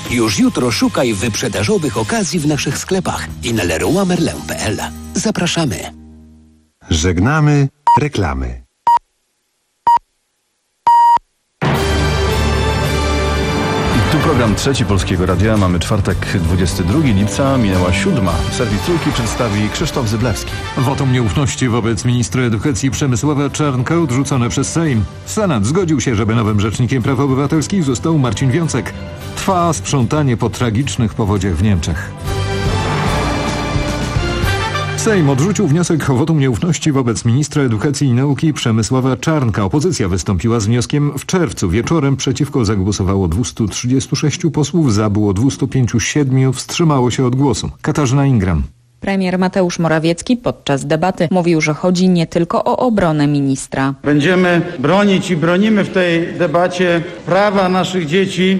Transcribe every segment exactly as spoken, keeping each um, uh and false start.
Już jutro szukaj wyprzedażowych okazji w naszych sklepach i na leroy merlin kropka p l. Zapraszamy. Żegnamy reklamy. Tu program Trzeci Polskiego Radia. Mamy czwartek, dwudziestego drugiego lipca, minęła siódma. Serwis Trójki przedstawi Krzysztof Zyblewski. Wotum nieufności wobec ministra edukacji Przemysława Czarnka odrzucone przez Sejm. Senat zgodził się, żeby nowym rzecznikiem praw obywatelskich został Marcin Wiącek. Trwa sprzątanie po tragicznych powodziach w Niemczech. Sejm odrzucił wniosek o wotum nieufności wobec ministra edukacji i nauki Przemysława Czarnka. Opozycja wystąpiła z wnioskiem w czerwcu. Wieczorem przeciwko zagłosowało dwieście trzydzieści sześć posłów, za było dwieście pięćdziesiąt siedem, wstrzymało się od głosu. Katarzyna Ingram. Premier Mateusz Morawiecki podczas debaty mówił, że chodzi nie tylko o obronę ministra. Będziemy bronić i bronimy w tej debacie prawa naszych dzieci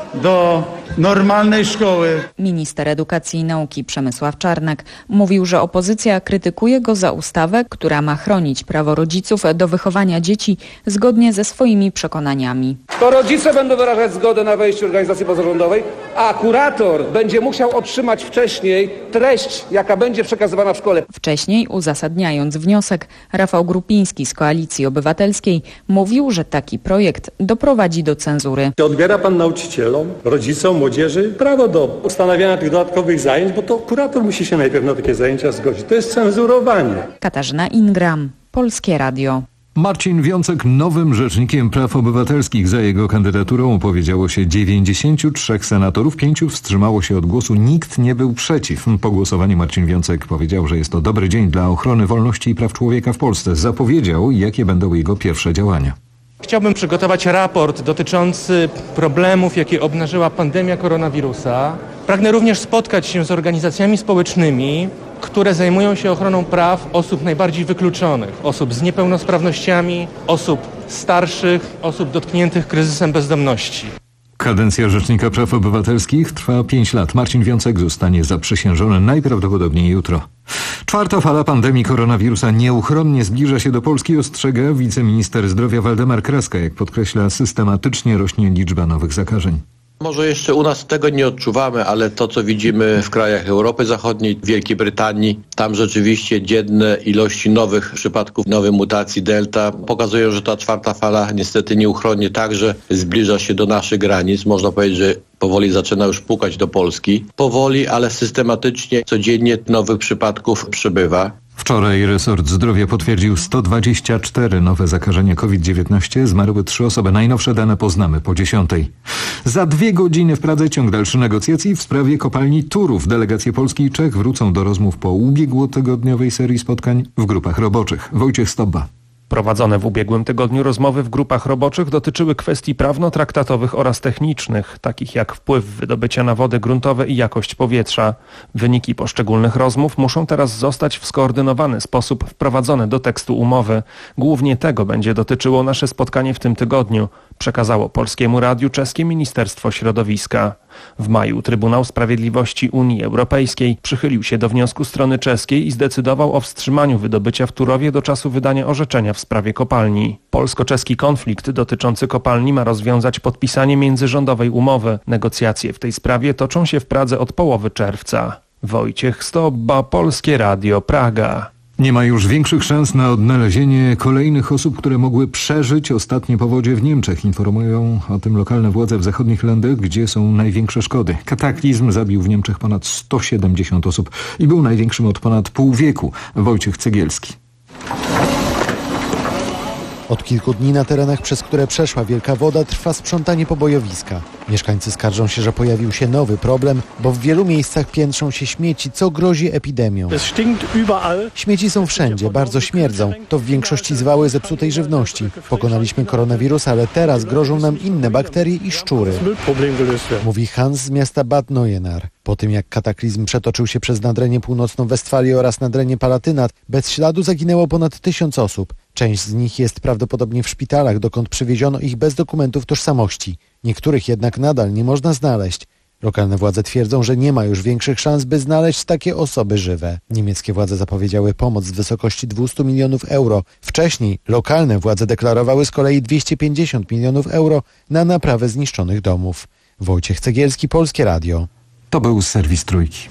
do normalnej szkoły. Minister edukacji i nauki Przemysław Czarnek mówił, że opozycja krytykuje go za ustawę, która ma chronić prawo rodziców do wychowania dzieci zgodnie ze swoimi przekonaniami. To rodzice będą wyrażać zgodę na wejście organizacji pozarządowej, a kurator będzie musiał otrzymać wcześniej treść, jaka będzie przekazywana w szkole. Wcześniej, uzasadniając wniosek, Rafał Grupiński z Koalicji Obywatelskiej mówił, że taki projekt doprowadzi do cenzury. Odbiera pan nauczycielom, rodzicom, młodzieży prawo do ustanawiania tych dodatkowych zajęć, bo to kurator musi się najpierw na takie zajęcia zgodzić. To jest cenzurowanie. Katarzyna Ingram, Polskie Radio. Marcin Wiącek nowym rzecznikiem praw obywatelskich. Za jego kandydaturą opowiedziało się dziewięćdziesięciu trzech senatorów, pięciu wstrzymało się od głosu, nikt nie był przeciw. Po głosowaniu Marcin Wiącek powiedział, że jest to dobry dzień dla ochrony wolności i praw człowieka w Polsce. Zapowiedział, jakie będą jego pierwsze działania. Chciałbym przygotować raport dotyczący problemów, jakie obnażyła pandemia koronawirusa. Pragnę również spotkać się z organizacjami społecznymi, które zajmują się ochroną praw osób najbardziej wykluczonych, osób z niepełnosprawnościami, osób starszych, osób dotkniętych kryzysem bezdomności. Kadencja Rzecznika Praw Obywatelskich trwa pięć lat. Marcin Wiącek zostanie zaprzysiężony najprawdopodobniej jutro. Czwarta fala pandemii koronawirusa nieuchronnie zbliża się do Polski, ostrzega wiceminister zdrowia Waldemar Kraska. Jak podkreśla, systematycznie rośnie liczba nowych zakażeń. Może jeszcze u nas tego nie odczuwamy, ale to, co widzimy w krajach Europy Zachodniej, Wielkiej Brytanii, tam rzeczywiście dzienne ilości nowych przypadków, nowej mutacji Delta pokazują, że ta czwarta fala niestety nieuchronnie także zbliża się do naszych granic. Można powiedzieć, że powoli zaczyna już pukać do Polski. Powoli, ale systematycznie, codziennie nowych przypadków przybywa. Wczoraj resort zdrowia potwierdził sto dwadzieścia cztery nowe zakażenia COVID dziewiętnaście. Zmarły trzy osoby. Najnowsze dane poznamy po dziesiątej. Za dwie godziny w Pradze ciąg dalszy negocjacji w sprawie kopalni Turów. Delegacje Polski i Czech wrócą do rozmów po ubiegłotygodniowej serii spotkań w grupach roboczych. Wojciech Stobba. Prowadzone w ubiegłym tygodniu rozmowy w grupach roboczych dotyczyły kwestii prawno-traktatowych oraz technicznych, takich jak wpływ wydobycia na wody gruntowe i jakość powietrza. Wyniki poszczególnych rozmów muszą teraz zostać w skoordynowany sposób wprowadzone do tekstu umowy. Głównie tego będzie dotyczyło nasze spotkanie w tym tygodniu, przekazało Polskiemu Radiu czeskie Ministerstwo Środowiska. W maju Trybunał Sprawiedliwości Unii Europejskiej przychylił się do wniosku strony czeskiej i zdecydował o wstrzymaniu wydobycia w Turowie do czasu wydania orzeczenia w sprawie kopalni. Polsko-czeski konflikt dotyczący kopalni ma rozwiązać podpisanie międzyrządowej umowy. Negocjacje w tej sprawie toczą się w Pradze od połowy czerwca. Wojciech Stobba, Polskie Radio, Praga. Nie ma już większych szans na odnalezienie kolejnych osób, które mogły przeżyć ostatnie powodzie w Niemczech. Informują o tym lokalne władze w zachodnich Ländach, gdzie są największe szkody. Kataklizm zabił w Niemczech ponad sto siedemdziesiąt osób i był największym od ponad pół wieku. Wojciech Cegielski. Od kilku dni na terenach, przez które przeszła wielka woda, trwa sprzątanie pobojowiska. Mieszkańcy skarżą się, że pojawił się nowy problem, bo w wielu miejscach piętrzą się śmieci, co grozi epidemią. Śmieci są wszędzie, bardzo śmierdzą. To w większości zwały zepsutej żywności. Pokonaliśmy koronawirusa, ale teraz grożą nam inne bakterie i szczury. Mówi Hans z miasta Bad Neuenahr. Po tym jak kataklizm przetoczył się przez Nadrenię Północną Westfalię oraz Nadrenię Palatynat, bez śladu zaginęło ponad tysiąc osób. Część z nich jest prawdopodobnie w szpitalach, dokąd przywieziono ich bez dokumentów tożsamości. Niektórych jednak nadal nie można znaleźć. Lokalne władze twierdzą, że nie ma już większych szans, by znaleźć takie osoby żywe. Niemieckie władze zapowiedziały pomoc w wysokości dwieście milionów euro. Wcześniej lokalne władze deklarowały z kolei dwieście pięćdziesiąt milionów euro na naprawę zniszczonych domów. Wojciech Cegielski, Polskie Radio. To był serwis Trójki.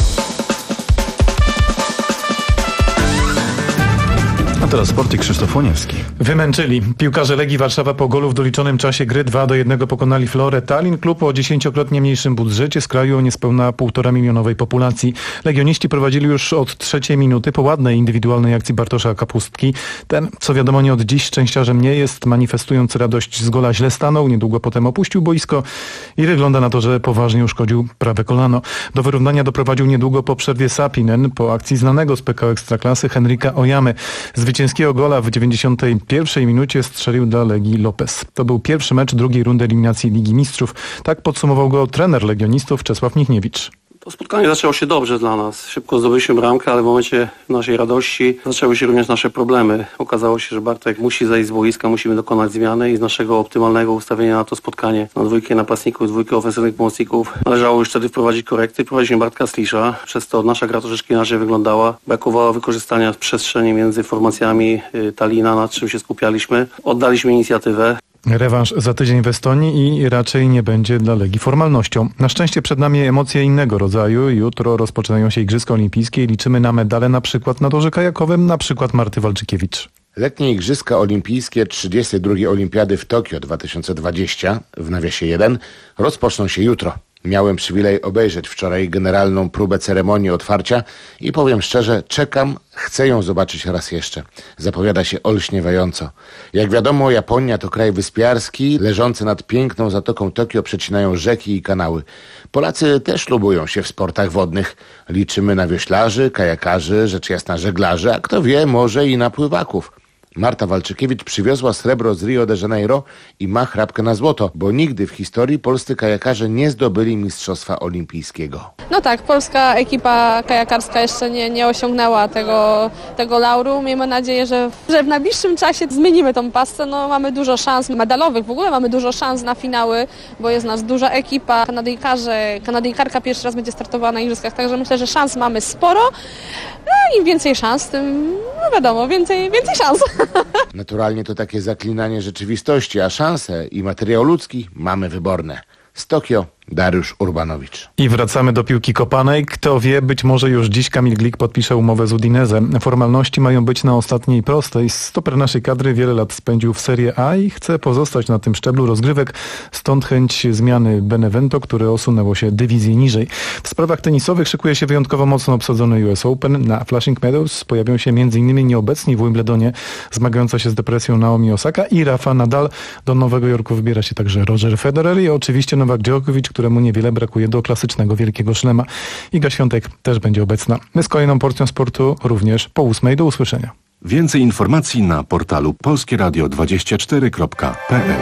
A teraz sport i Krzysztof Łoniewski. Wymęczyli. Piłkarze Legii Warszawa po golu w doliczonym czasie gry dwa do jednego pokonali Florę Tallinn, klub o dziesięciokrotnie mniejszym budżecie z kraju o niespełna półtora milionowej populacji. Legioniści prowadzili już od trzeciej minuty po ładnej indywidualnej akcji Bartosza Kapustki. Ten, co wiadomo, nie od dziś szczęściarzem nie jest, manifestując radość z gola źle stanął, niedługo potem opuścił boisko i wygląda na to, że poważnie uszkodził prawe kolano. Do wyrównania doprowadził niedługo po przerwie Sapinen po akcji znanego z P K O Ekstraklasy Henryka Oyamy. Zwycięskiego gola w dziewięćdziesiątej pierwszej minucie strzelił dla Legii Lopez. To był pierwszy mecz drugiej rundy eliminacji Ligi Mistrzów. Tak podsumował go trener legionistów Czesław Michniewicz. To spotkanie zaczęło się dobrze dla nas. Szybko zdobyliśmy bramkę, ale w momencie naszej radości zaczęły się również nasze problemy. Okazało się, że Bartek musi zejść z boiska, musimy dokonać zmiany i z naszego optymalnego ustawienia na to spotkanie na dwójkę napastników, dwójkę ofensywnych pomocników należało już wtedy wprowadzić korekty. Prowadziliśmy Bartka Slisza, przez to nasza gra troszeczkę inaczej wyglądała. Brakowało wykorzystania przestrzeni między formacjami Tallina, nad czym się skupialiśmy. Oddaliśmy inicjatywę. Rewanż za tydzień w Estonii i raczej nie będzie dla Legii formalnością. Na szczęście przed nami emocje innego rodzaju. Jutro rozpoczynają się Igrzyska Olimpijskie i liczymy na medale na przykład na torze kajakowym, na przykład Marty Walczykiewicz. Letnie Igrzyska Olimpijskie trzydziestej drugiej Olimpiady w Tokio dwa tysiące dwudziestej, w nawiasie jeden, rozpoczną się jutro. Miałem przywilej obejrzeć wczoraj generalną próbę ceremonii otwarcia i powiem szczerze, czekam, chcę ją zobaczyć raz jeszcze. Zapowiada się olśniewająco. Jak wiadomo, Japonia to kraj wyspiarski, leżący nad piękną zatoką Tokio przecinają rzeki i kanały. Polacy też lubują się w sportach wodnych. Liczymy na wioślarzy, kajakarzy, rzecz jasna żeglarzy, a kto wie, może i na pływaków. Marta Walczykiewicz przywiozła srebro z Rio de Janeiro i ma chrapkę na złoto, bo nigdy w historii polscy kajakarze nie zdobyli Mistrzostwa Olimpijskiego. No tak, polska ekipa kajakarska jeszcze nie, nie osiągnęła tego, tego lauru. Miejmy nadzieję, że, że w najbliższym czasie zmienimy tą pasę. No, mamy dużo szans medalowych, w ogóle mamy dużo szans na finały, bo jest nas duża ekipa. Kanadyjkarze, Kanadyjkarka pierwszy raz będzie startowała na Igrzyskach, także myślę, że szans mamy sporo. No, im więcej szans, tym no wiadomo, więcej, więcej szans. Naturalnie to takie zaklinanie rzeczywistości, a szanse i materiał ludzki mamy wyborne. Z Tokio Dariusz Urbanowicz. I wracamy do piłki kopanej. Kto wie, być może już dziś Kamil Glik podpisze umowę z Udinese. Formalności mają być na ostatniej prostej. Stoper naszej kadry wiele lat spędził w Serie A i chce pozostać na tym szczeblu rozgrywek. Stąd chęć zmiany Benevento, które osunęło się dywizję niżej. W sprawach tenisowych szykuje się wyjątkowo mocno obsadzony U S Open. Na Flushing Meadows pojawią się m.in. nieobecni w Wimbledonie zmagająca się z depresją Naomi Osaka i Rafa Nadal. Do Nowego Jorku wybiera się także Roger Federer i oczywiście Nowak Djokovic, któremu niewiele brakuje do klasycznego wielkiego szlema. Iga Świątek też będzie obecna. My z kolejną porcją sportu również po ósmej. Do usłyszenia. Więcej informacji na portalu polskie radio dwadzieścia cztery kropka p l.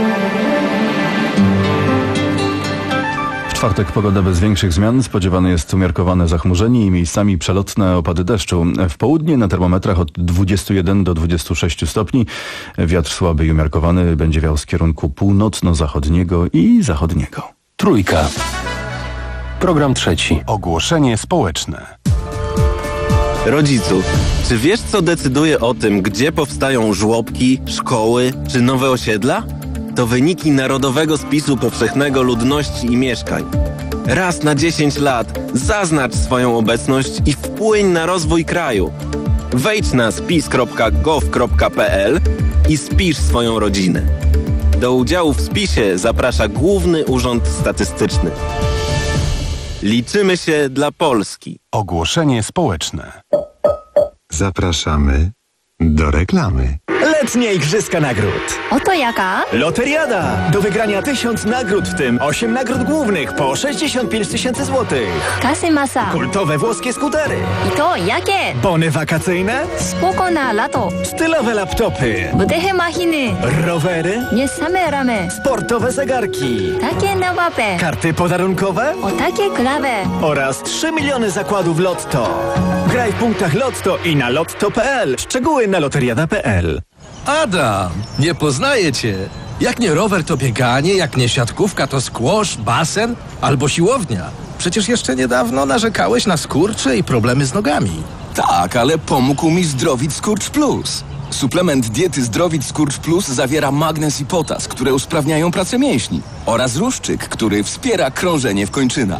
W czwartek pogoda bez większych zmian. Spodziewane jest umiarkowane zachmurzenie i miejscami przelotne opady deszczu. W południe na termometrach od dwudziestu jeden do dwudziestu sześciu stopni. Wiatr słaby i umiarkowany będzie wiał z kierunku północno-zachodniego i zachodniego. Trójka. Program trzeci. Ogłoszenie społeczne. Rodziców, czy wiesz, co decyduje o tym, gdzie powstają żłobki, szkoły czy nowe osiedla? To wyniki Narodowego Spisu Powszechnego Ludności i Mieszkań. Raz na dziesięć lat zaznacz swoją obecność i wpłyń na rozwój kraju. Wejdź na spis kropka gov kropka p l i spisz swoją rodzinę. Do udziału w spisie zaprasza Główny Urząd Statystyczny. Liczymy się dla Polski. Ogłoszenie społeczne. Zapraszamy do reklamy. Letnie Igrzyska Nagród. Oto jaka? Loteriada. Do wygrania tysiąc nagród, w tym osiem nagród głównych po sześćdziesiąt pięć tysięcy złotych. Kasy masa. Kultowe włoskie skutery. I to jakie? Bony wakacyjne. Spoko na lato. Stylowe laptopy. Budehe machiny. Rowery. Nie same ramy. Sportowe zegarki. Takie nowape. Karty podarunkowe. O takie klawe. Oraz trzy miliony zakładów Lotto. Graj w punktach Lotto i na lotto kropka p l. Szczegóły na loteriada kropka p l. Adam, nie poznaję cię. Jak nie rower, to bieganie, jak nie siatkówka, to squash, basen albo siłownia. Przecież jeszcze niedawno narzekałeś na skurcze i problemy z nogami. Tak, ale pomógł mi Zdrowit Skurcz Plus. Suplement diety Zdrowit Skurcz Plus zawiera magnez i potas, które usprawniają pracę mięśni, oraz ruszczyk, który wspiera krążenie w kończynach.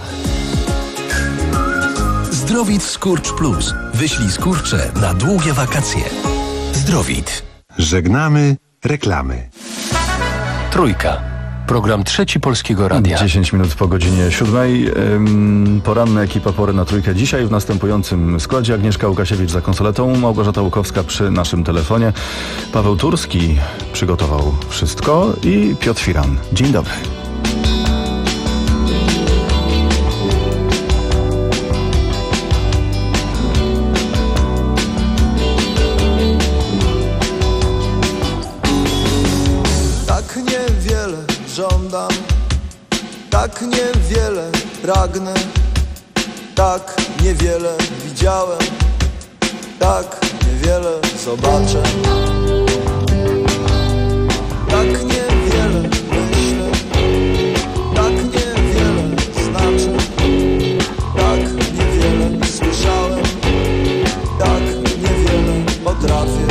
Zdrowit Skurcz Plus. Wyślij skurcze na długie wakacje. Zdrowit. Żegnamy reklamy. Trójka. Program Trzeci Polskiego Radia. dziesięć minut po godzinie siódmej. Ym, poranna ekipa Pory na Trójkę. Dzisiaj w następującym składzie: Agnieszka Łukasiewicz za konsoletą, Małgorzata Łukowska przy naszym telefonie, Paweł Turski przygotował wszystko i Piotr Firan. Dzień dobry. Żądam, tak niewiele pragnę, tak niewiele widziałem, tak niewiele zobaczę, tak niewiele myślę, tak niewiele znaczy, tak niewiele słyszałem, tak niewiele potrafię.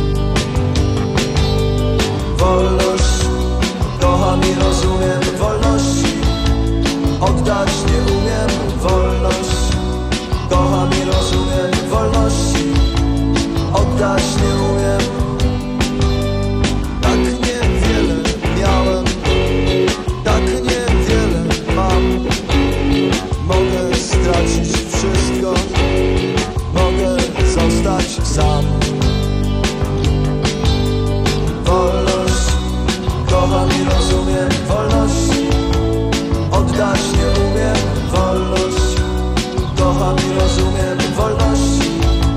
Wolność kocham i rozumiem, wolności oddać nie umiem. Wolność kocham i rozumiem, wolności oddać nie umiem. Tak niewiele miałem, tak niewiele mam. Mogę stracić wszystko, mogę zostać sam. Wolność kocham i rozumiem, wolności oddać nie umiem. Wolność kocham i rozumiem, wolności.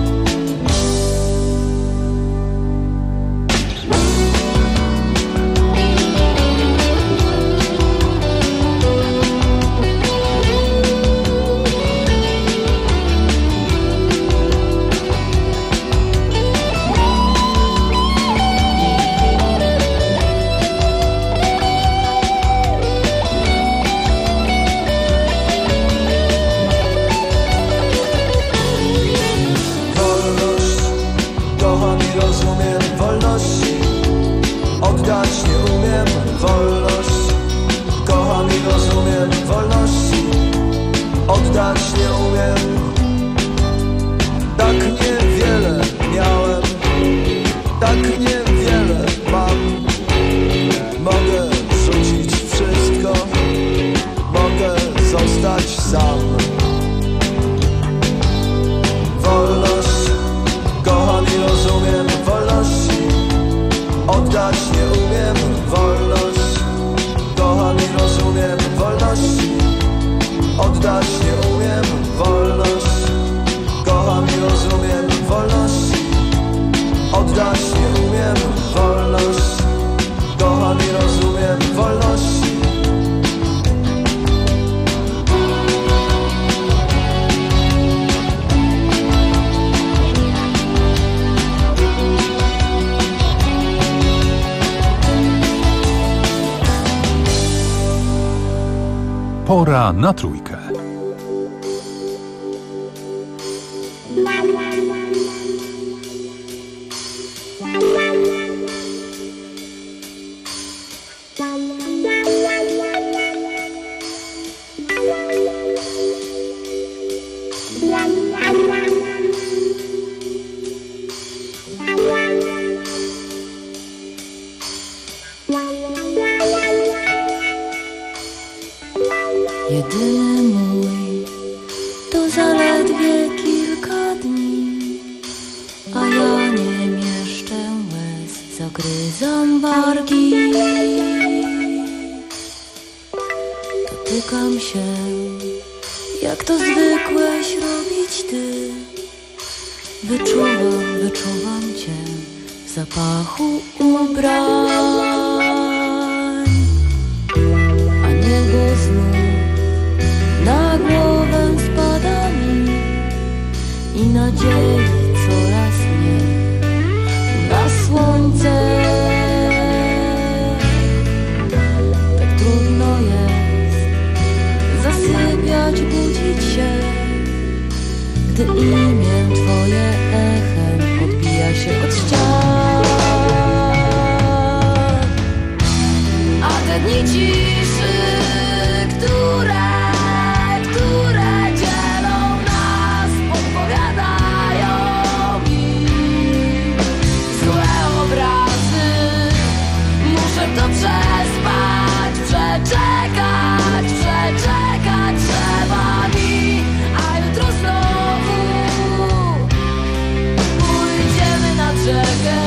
Oddać nie umiem, wolność kocham i rozumiem, wolności oddać nie umiem. Tak niewiele miałem, tak niewiele mam. Mogę rzucić wszystko, mogę zostać sam. Wolność kocham i rozumiem, wolności oddać nie umiem. Wolność kocham i rozumiem, wolności oddać nie umiem. Wolność kocham i rozumiem, wolności oddać nie umiem. Wolność kocham i rozumiem, wolności. Pora na Trójkę. Jedyny mój to zaledwie kilka dni, a ja nie mieszczę łez, zagryzam wargi. Dotykam się, jak to zwykłeś robić ty. Wyczuwam, wyczuwam cię w zapachu ubrań, a niebo znów na głowę spada mi i nadziei coraz mniej na słońce. Tak trudno jest zasypiać, budzić się, gdy imię twoje echem odbija odbija się od ścian. A te dni ciszy, które, które dzielą nas, podpowiadają mi złe obrazy. Muszę to przespać, przeczekać, przeczekać trzeba mi, a jutro znowu pójdziemy nad rzekę.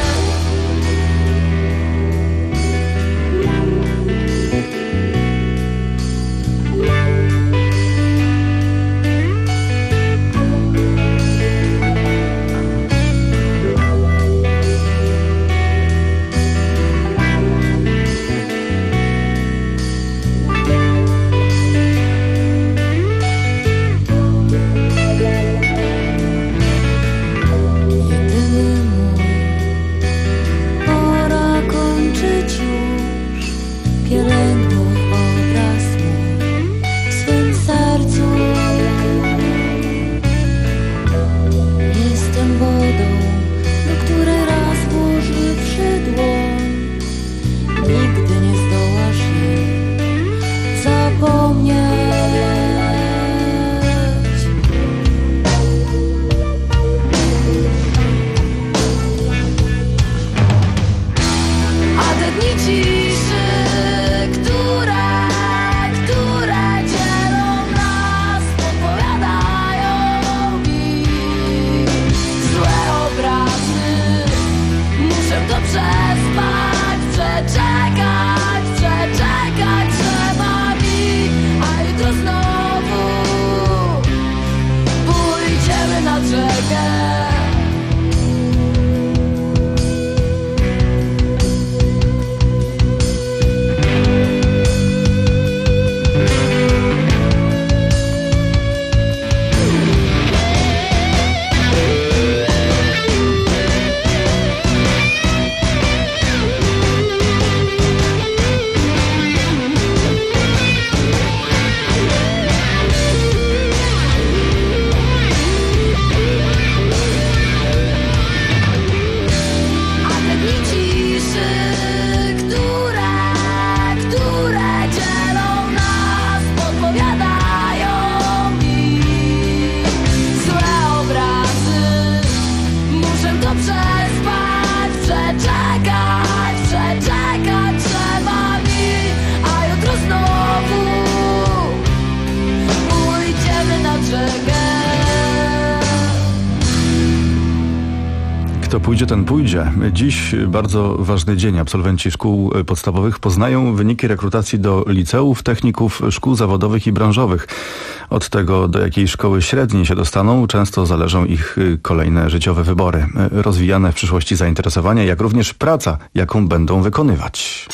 Kto pójdzie, ten pójdzie. Dziś bardzo ważny dzień. Absolwenci szkół podstawowych poznają wyniki rekrutacji do liceów, techników, szkół zawodowych i branżowych. Od tego, do jakiej szkoły średniej się dostaną, często zależą ich kolejne życiowe wybory. Rozwijane w przyszłości zainteresowania, jak również praca, jaką będą wykonywać.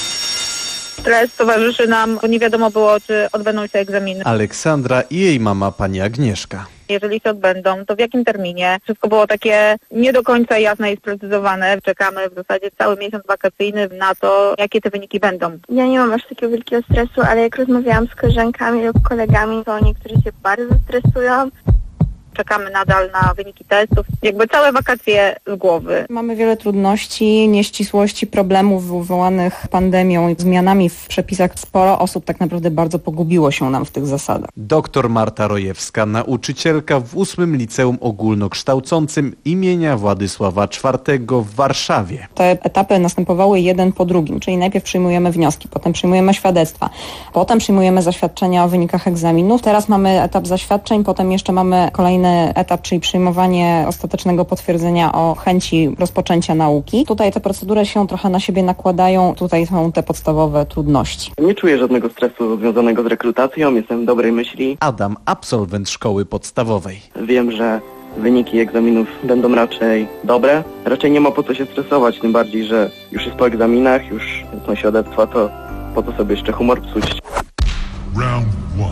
Stres towarzyszy nam, bo nie wiadomo było, czy odbędą się egzaminy. Aleksandra i jej mama, pani Agnieszka. Jeżeli się odbędą, to w jakim terminie? Wszystko było takie nie do końca jasne i sprecyzowane. Czekamy w zasadzie cały miesiąc wakacyjny na to, jakie te wyniki będą. Ja nie mam aż takiego wielkiego stresu, ale jak rozmawiałam z koleżankami lub kolegami, to niektórzy się bardzo stresują. Czekamy nadal na wyniki testów. Jakby całe wakacje z głowy. Mamy wiele trudności, nieścisłości, problemów wywołanych pandemią i zmianami w przepisach. Sporo osób tak naprawdę bardzo pogubiło się nam w tych zasadach. Doktor Marta Rojewska, nauczycielka w ósmym Liceum Ogólnokształcącym imienia Władysława czwartego w Warszawie. Te etapy następowały jeden po drugim, czyli najpierw przyjmujemy wnioski, potem przyjmujemy świadectwa, potem przyjmujemy zaświadczenia o wynikach egzaminów. Teraz mamy etap zaświadczeń, potem jeszcze mamy kolejny etap, czyli przyjmowanie ostatecznego potwierdzenia o chęci rozpoczęcia nauki. Tutaj te procedury się trochę na siebie nakładają, tutaj są te podstawowe trudności. Nie czuję żadnego stresu związanego z rekrutacją, jestem w dobrej myśli. Adam, absolwent szkoły podstawowej. Wiem, że wyniki egzaminów będą raczej dobre. Raczej nie ma po co się stresować, tym bardziej, że już jest po egzaminach, już są świadectwa, to po co sobie jeszcze humor psuć. Round one.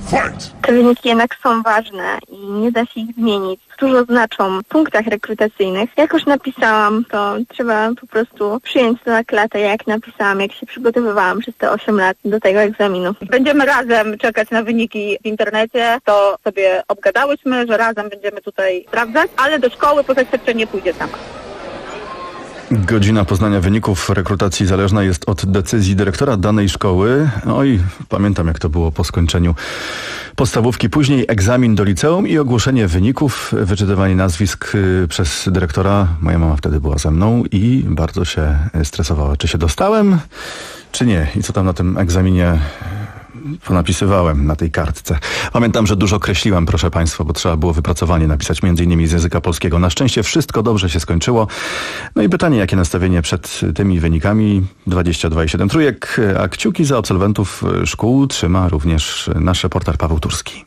Te wyniki jednak są ważne i nie da się ich zmienić. Dużo znaczą w punktach rekrutacyjnych. Jak już napisałam, to trzeba po prostu przyjąć to na klatę, jak napisałam, jak się przygotowywałam przez te osiem lat do tego egzaminu. Będziemy razem czekać na wyniki w internecie. To sobie obgadałyśmy, że razem będziemy tutaj sprawdzać, ale do szkoły po zaświadczenie nie pójdzie sama. Godzina poznania wyników rekrutacji zależna jest od decyzji dyrektora danej szkoły. Oj, pamiętam jak to było po skończeniu podstawówki. Później egzamin do liceum i ogłoszenie wyników, wyczytywanie nazwisk przez dyrektora. Moja mama wtedy była ze mną i bardzo się stresowała. Czy się dostałem, czy nie? I co tam na tym egzaminie ponapisywałem na tej kartce. Pamiętam, że dużo kreśliłem, proszę Państwa, bo trzeba było wypracowanie napisać między innymi z języka polskiego. Na szczęście wszystko dobrze się skończyło. No i pytanie, jakie nastawienie przed tymi wynikami? dwadzieścia dwa i siedem trójek, a kciuki za absolwentów szkół trzyma również nasz reporter Paweł Turski.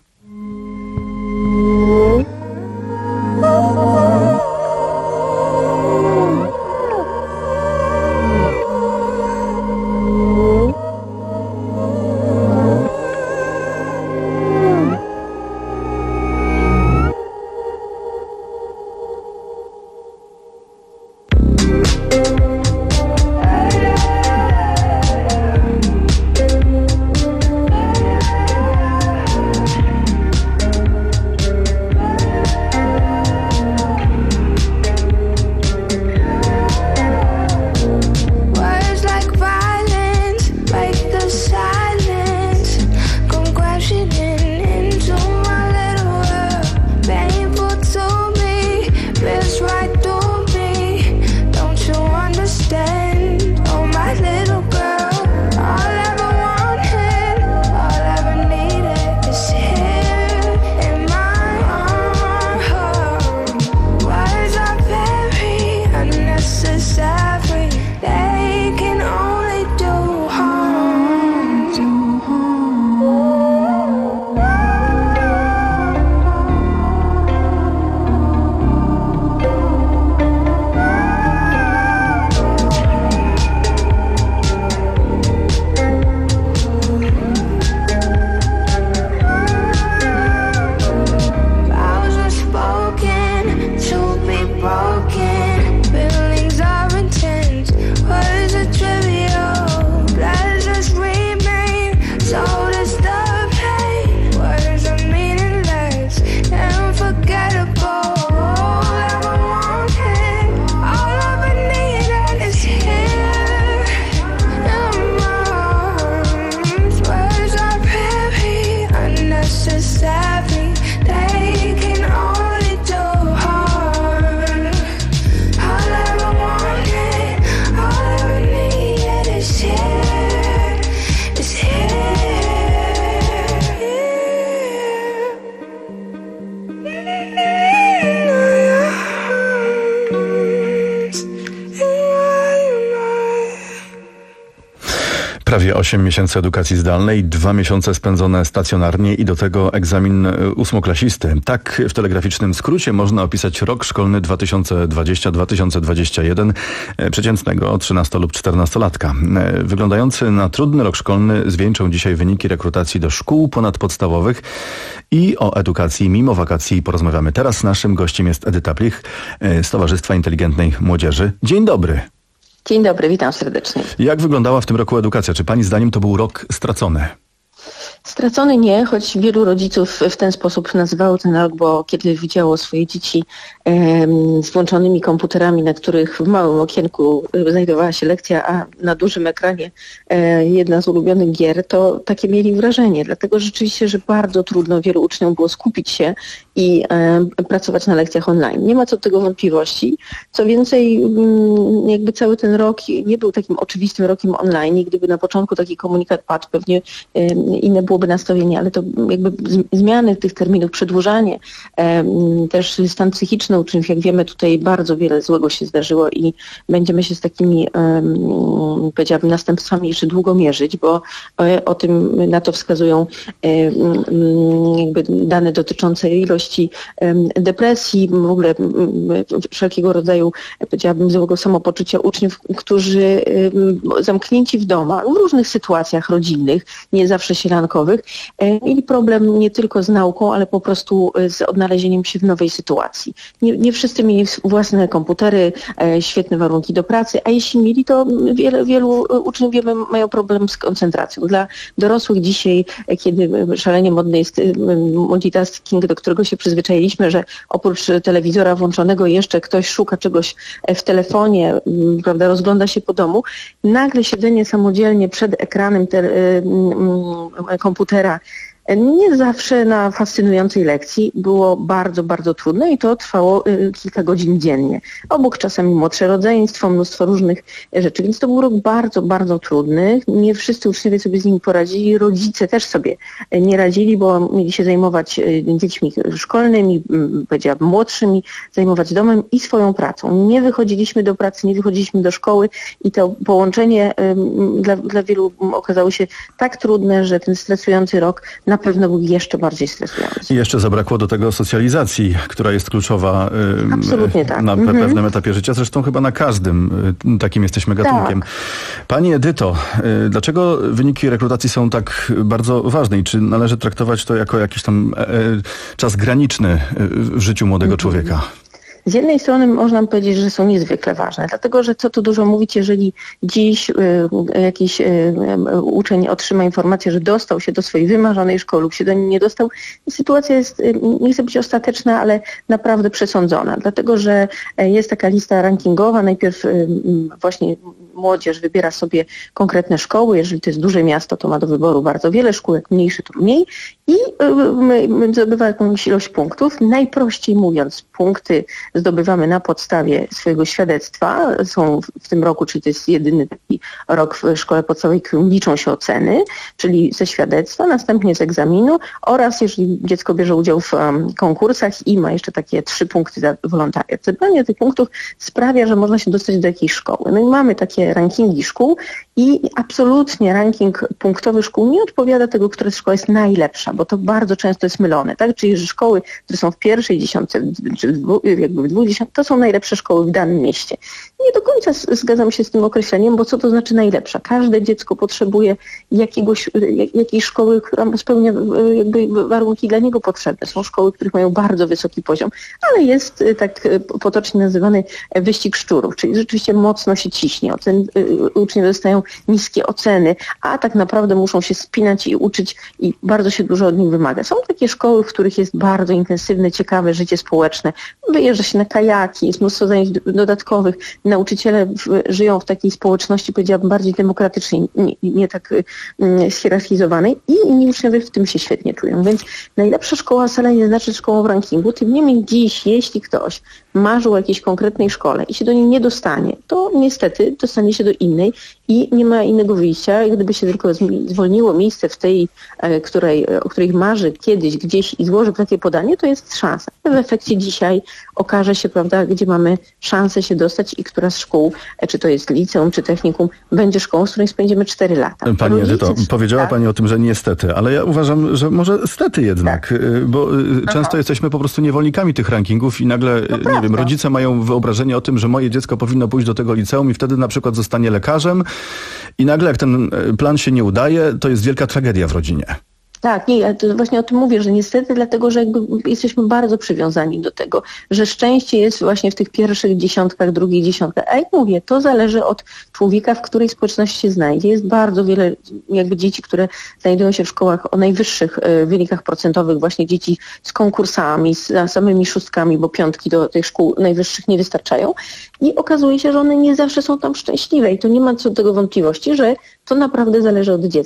Prawie osiem miesięcy edukacji zdalnej, dwa miesiące spędzone stacjonarnie i do tego egzamin ósmoklasisty. Tak w telegraficznym skrócie można opisać rok szkolny dwa tysiące dwudziesty do dwa tysiące dwudziestego pierwszego przeciętnego trzynasto- lub czternastolatka. Wyglądający na trudny rok szkolny zwieńczą dzisiaj wyniki rekrutacji do szkół ponadpodstawowych i o edukacji mimo wakacji porozmawiamy. Teraz naszym gościem jest Edyta Plich z Towarzystwa Inteligentnej Młodzieży. Dzień dobry. Dzień dobry, witam serdecznie. Jak wyglądała w tym roku edukacja? Czy pani zdaniem to był rok stracony? Stracony nie, choć wielu rodziców w ten sposób nazywało ten rok, bo kiedy widziało swoje dzieci e, z włączonymi komputerami, na których w małym okienku znajdowała się lekcja, a na dużym ekranie e, jedna z ulubionych gier, to takie mieli wrażenie. Dlatego rzeczywiście, że bardzo trudno wielu uczniom było skupić się i e, pracować na lekcjach online. Nie ma co do tego wątpliwości. Co więcej, m, jakby cały ten rok nie był takim oczywistym rokiem online i gdyby na początku taki komunikat padł, pewnie e, inne byłoby nastawienie, ale to jakby zmiany tych terminów, przedłużanie, e, też stan psychiczny na uczniów. Jak wiemy, tutaj bardzo wiele złego się zdarzyło i będziemy się z takimi, um, powiedziałabym, następstwami jeszcze długo mierzyć, bo o, o tym na to wskazują um, jakby dane dotyczące ilości um, depresji, w ogóle um, wszelkiego rodzaju, powiedziałabym, złego samopoczucia uczniów, którzy um, zamknięci w domach, w różnych sytuacjach rodzinnych, nie zawsze sielankowych, um, mieli problem nie tylko z nauką, ale po prostu z odnalezieniem się w nowej sytuacji. Nie, nie wszyscy mieli własne komputery, e, świetne warunki do pracy, a jeśli mieli, to wiele, wielu uczniów wiemy, mają problem z koncentracją. Dla dorosłych dzisiaj, kiedy szalenie modny jest multitasking, do którego się przyzwyczailiśmy, że oprócz telewizora włączonego jeszcze ktoś szuka czegoś w telefonie, prawda, rozgląda się po domu, nagle siedzenie samodzielnie przed ekranem te, komputera nie zawsze na fascynującej lekcji było bardzo, bardzo trudne i to trwało y, kilka godzin dziennie. Obok czasami młodsze rodzeństwo, mnóstwo różnych rzeczy, więc to był rok bardzo, bardzo trudny. Nie wszyscy uczniowie sobie z nim poradzili, rodzice też sobie nie radzili, bo mieli się zajmować dziećmi szkolnymi, powiedziałabym młodszymi, zajmować domem i swoją pracą. Nie wychodziliśmy do pracy, nie wychodziliśmy do szkoły i to połączenie y, dla, dla wielu okazało się tak trudne, że ten stresujący rok na pewno był jeszcze bardziej stresujący. I jeszcze zabrakło do tego socjalizacji, która jest kluczowa Absolutnie tak. na mhm. pewnym etapie życia. Zresztą chyba na każdym takim jesteśmy gatunkiem. Tak. Pani Edyto, dlaczego wyniki rekrutacji są tak bardzo ważne i czy należy traktować to jako jakiś tam czas graniczny w życiu młodego mhm. człowieka? Z jednej strony można powiedzieć, że są niezwykle ważne, dlatego że co tu dużo mówić, jeżeli dziś y, jakiś y, y, uczeń otrzyma informację, że dostał się do swojej wymarzonej szkoły lub się do niej nie dostał, sytuacja jest, y, nie chcę być ostateczna, ale naprawdę przesądzona, dlatego że jest taka lista rankingowa, najpierw y, właśnie młodzież wybiera sobie konkretne szkoły, jeżeli to jest duże miasto, to ma do wyboru bardzo wiele szkół, jak mniejsze, to mniej i y, y, zdobywa jakąś ilość punktów. Najprościej mówiąc, punkty zdobywamy na podstawie swojego świadectwa. Są w tym roku, czyli to jest jedyny taki rok w szkole podstawowej, którym liczą się oceny, czyli ze świadectwa, następnie z egzaminu oraz jeżeli dziecko bierze udział w um, konkursach i ma jeszcze takie trzy punkty za wolontariat. Zebranie tych punktów sprawia, że można się dostać do jakiejś szkoły. No i mamy takie rankingi szkół i absolutnie ranking punktowy szkół nie odpowiada tego, która szkoła jest najlepsza, bo to bardzo często jest mylone, tak? Czyli że szkoły, które są w pierwszej dziesiątce, czy w dwu, jakby w dwudziestce, to są najlepsze szkoły w danym mieście. Nie do końca zgadzam się z tym określeniem, bo co to znaczy najlepsza? Każde dziecko potrzebuje jakiegoś, jakiejś szkoły, która spełnia jakby warunki dla niego potrzebne. Są szkoły, które mają bardzo wysoki poziom, ale jest tak potocznie nazywany wyścig szczurów, czyli rzeczywiście mocno się ciśnie. Ocen, uczniowie dostają niskie oceny, a tak naprawdę muszą się spinać i uczyć i bardzo się dużo od nich wymaga. Są takie szkoły, w których jest bardzo intensywne, ciekawe życie społeczne. Wyjeżdża się na kajaki, jest mnóstwo zajęć dodatkowych. Nauczyciele w, żyją w takiej społeczności, powiedziałabym, bardziej demokratycznej, nie, nie tak mm, schierarchizowanej i inni uczniowie w tym się świetnie czują. Więc najlepsza szkoła wcale nie znaczy szkołą w rankingu. Tym niemniej dziś, jeśli ktoś marzył o jakiejś konkretnej szkole i się do niej nie dostanie, to niestety dostanie się do innej i nie ma innego wyjścia. Gdyby się tylko zwolniło miejsce w tej, której, o której marzy kiedyś, gdzieś i złoży takie podanie, to jest szansa. W efekcie dzisiaj okaże się, prawda, gdzie mamy szansę się dostać i która z szkół, czy to jest liceum, czy technikum, będzie szkołą, z której spędzimy cztery lata. Pani Edyto, powiedziała tak? Pani o tym, że niestety, ale ja uważam, że może stety jednak, tak. bo Aha. często jesteśmy po prostu niewolnikami tych rankingów i nagle, no nie wiem, rodzice mają wyobrażenie o tym, że moje dziecko powinno pójść do tego liceum i wtedy na przykład zostanie lekarzem i nagle jak ten plan się nie udaje, to jest wielka tragedia w rodzinie. Tak, nie, ja to właśnie o tym mówię, że niestety dlatego, że jakby jesteśmy bardzo przywiązani do tego, że szczęście jest właśnie w tych pierwszych dziesiątkach, drugiej dziesiątkach. A jak mówię, to zależy od człowieka, w której społeczności się znajdzie. Jest bardzo wiele jakby dzieci, które znajdują się w szkołach o najwyższych y, wynikach procentowych, właśnie dzieci z konkursami, z samymi szóstkami, bo piątki do tych szkół najwyższych nie wystarczają. I okazuje się, że one nie zawsze są tam szczęśliwe i to nie ma co do tego wątpliwości, że to naprawdę zależy od dziecka.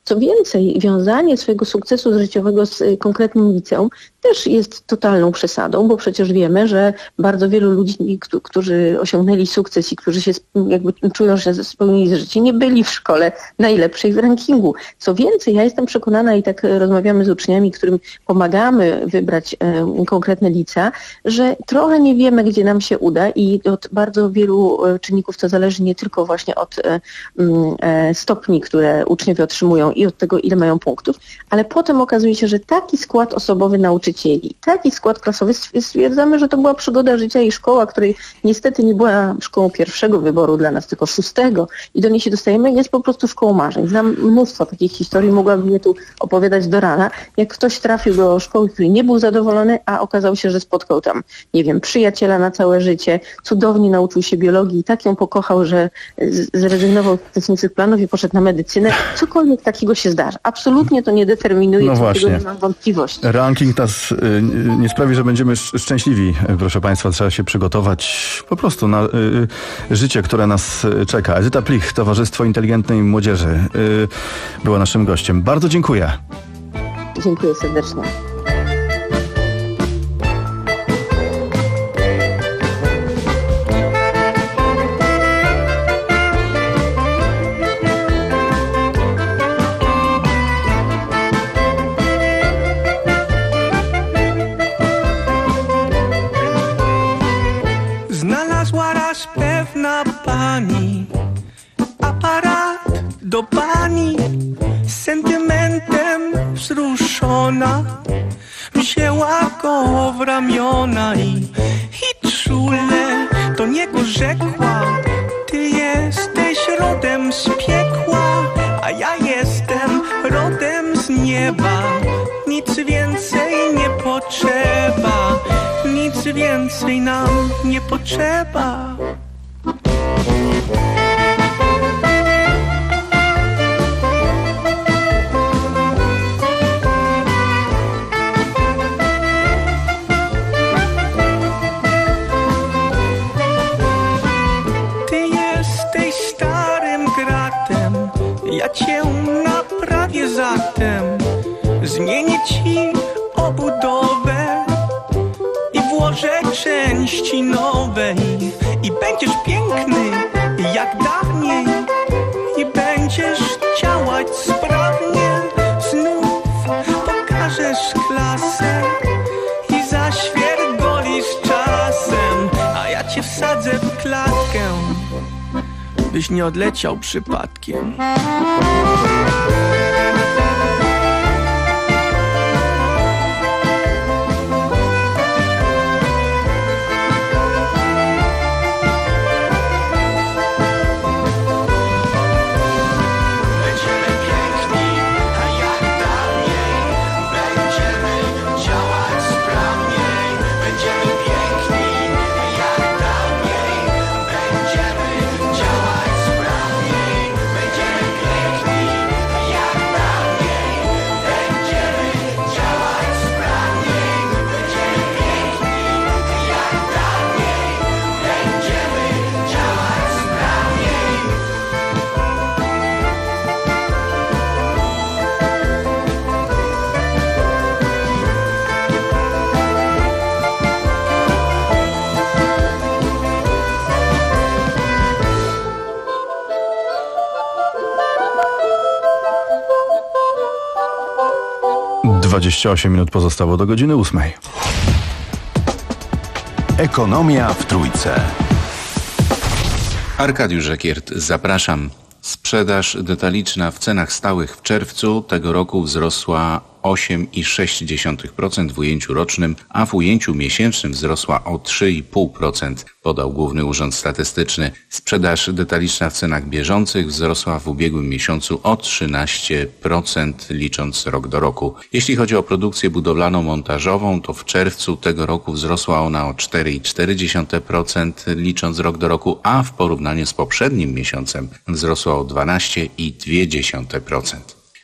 Co więcej, wiązanie swojego sukcesu życiowego z konkretnym liceum też jest totalną przesadą, bo przecież wiemy, że bardzo wielu ludzi, którzy osiągnęli sukces i którzy się jakby czują, że spełnili życie, nie byli w szkole najlepszej w rankingu. Co więcej, ja jestem przekonana i tak rozmawiamy z uczniami, którym pomagamy wybrać e, konkretne licea, że trochę nie wiemy, gdzie nam się uda i od bardzo wielu czynników to zależy nie tylko właśnie od e, e, stopni, które uczniowie otrzymują i od tego, ile mają punktów, ale potem okazuje się, że taki skład osobowy nauczycieli, taki skład klasowy, stwierdzamy, że to była przygoda życia i szkoła, której niestety nie była szkołą pierwszego wyboru dla nas, tylko szóstego i do niej się dostajemy, jest po prostu szkołą marzeń. Znam mnóstwo takich historii, mogłabym je tu opowiadać do rana, jak ktoś trafił do szkoły, w której nie był zadowolony, a okazało się, że spotkał tam, nie wiem, przyjaciela na całe życie, cudownie nauczył się biologii i tak ją pokochał, że zrezygnował z technicznych planów i poszedł na medycynę. Cokolwiek takiego się zdarza. Absolutnie to nie determinuje, no tego nie mam wątpliwości. Ranking nas nie sprawi, że będziemy szczęśliwi. Proszę Państwa, trzeba się przygotować po prostu na y, życie, które nas czeka. Edyta Plich, Towarzystwo Inteligentnej Młodzieży y, była naszym gościem. Bardzo dziękuję. Dziękuję serdecznie. Znalazła raz pewna pani aparat do bani, z sentymentem wzruszona wzięła go w ramiona i, i czule do niego rzekła: ty jesteś rodem z piekła, a ja jestem rodem z nieba. Nic więcej nie potrzeba, nic więcej nam nie potrzeba. Ty jesteś starym gratem, ja cię naprawię zatem. Zmienię ci obudowę i włożę części nowe i, i będziesz piękny jak dawniej i będziesz działać sprawnie. Znów pokażesz klasę i zaświergolisz czasem, a ja cię wsadzę w klatkę, byś nie odleciał przypadkiem. dwadzieścia osiem minut pozostało do godziny ósmej. Ekonomia w Trójce. Arkadiusz Żekiert, zapraszam. Sprzedaż detaliczna w cenach stałych w czerwcu tego roku wzrosła osiem przecinek sześć procent w ujęciu rocznym, a w ujęciu miesięcznym wzrosła o trzy przecinek pięć procent, podał Główny Urząd Statystyczny. Sprzedaż detaliczna w cenach bieżących wzrosła w ubiegłym miesiącu o trzynaście procent, licząc rok do roku. Jeśli chodzi o produkcję budowlaną montażową, to w czerwcu tego roku wzrosła ona o cztery przecinek cztery procent, licząc rok do roku, a w porównaniu z poprzednim miesiącem wzrosła o dwanaście przecinek dwa procent.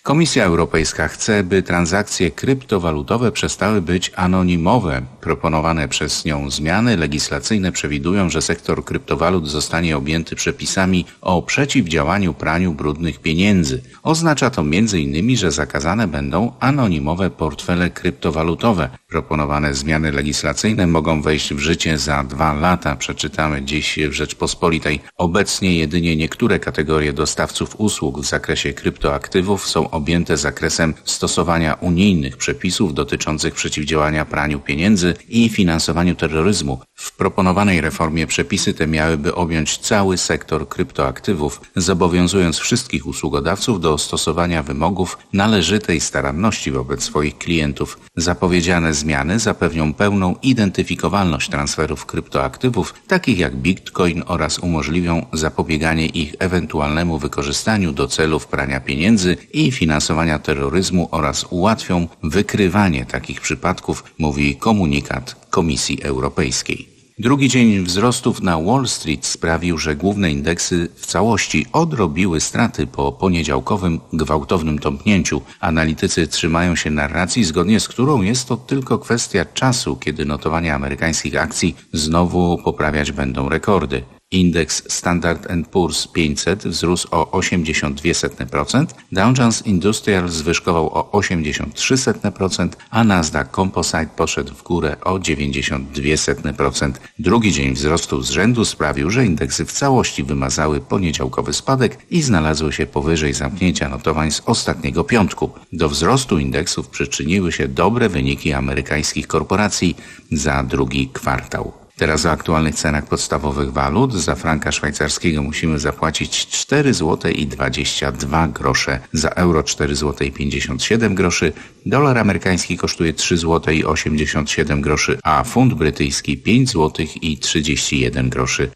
Komisja Europejska chce, by transakcje kryptowalutowe przestały być anonimowe. Proponowane przez nią zmiany legislacyjne przewidują, że sektor kryptowalut zostanie objęty przepisami o przeciwdziałaniu praniu brudnych pieniędzy. Oznacza to między innymi, że zakazane będą anonimowe portfele kryptowalutowe. Proponowane zmiany legislacyjne mogą wejść w życie za dwa lata. Przeczytamy dziś w Rzeczpospolitej. Obecnie jedynie niektóre kategorie dostawców usług w zakresie kryptoaktywów są objęte zakresem stosowania unijnych przepisów dotyczących przeciwdziałania praniu pieniędzy i finansowaniu terroryzmu. W proponowanej reformie przepisy te miałyby objąć cały sektor kryptoaktywów, zobowiązując wszystkich usługodawców do stosowania wymogów należytej staranności wobec swoich klientów. Zapowiedziane zmiany zapewnią pełną identyfikowalność transferów kryptoaktywów, takich jak Bitcoin, oraz umożliwią zapobieganie ich ewentualnemu wykorzystaniu do celów prania pieniędzy i finansowania terroryzmu oraz ułatwią wykrywanie takich przypadków, mówi komunikat Komisji Europejskiej. Drugi dzień wzrostów na Wall Street sprawił, że główne indeksy w całości odrobiły straty po poniedziałkowym gwałtownym tąpnięciu. Analitycy trzymają się narracji, zgodnie z którą jest to tylko kwestia czasu, kiedy notowania amerykańskich akcji znowu poprawiać będą rekordy. Indeks Standard and Poor's pięćset wzrósł o osiemdziesiąt dwa procent procent, Dow Jones Industrial zwyżkował o osiemdziesiąt trzy procent, a Nasdaq Composite poszedł w górę o dziewięćdziesiąt dwa procent. Drugi dzień wzrostu z rzędu sprawił, że indeksy w całości wymazały poniedziałkowy spadek i znalazły się powyżej zamknięcia notowań z ostatniego piątku. Do wzrostu indeksów przyczyniły się dobre wyniki amerykańskich korporacji za drugi kwartał. Teraz o aktualnych cenach podstawowych walut. Za franka szwajcarskiego musimy zapłacić cztery złote i dwadzieścia dwa grosze, za euro cztery złote i pięćdziesiąt siedem groszy, dolar amerykański kosztuje trzy złote i osiemdziesiąt siedem groszy, a funt brytyjski pięć złotych i trzydzieści jeden groszy.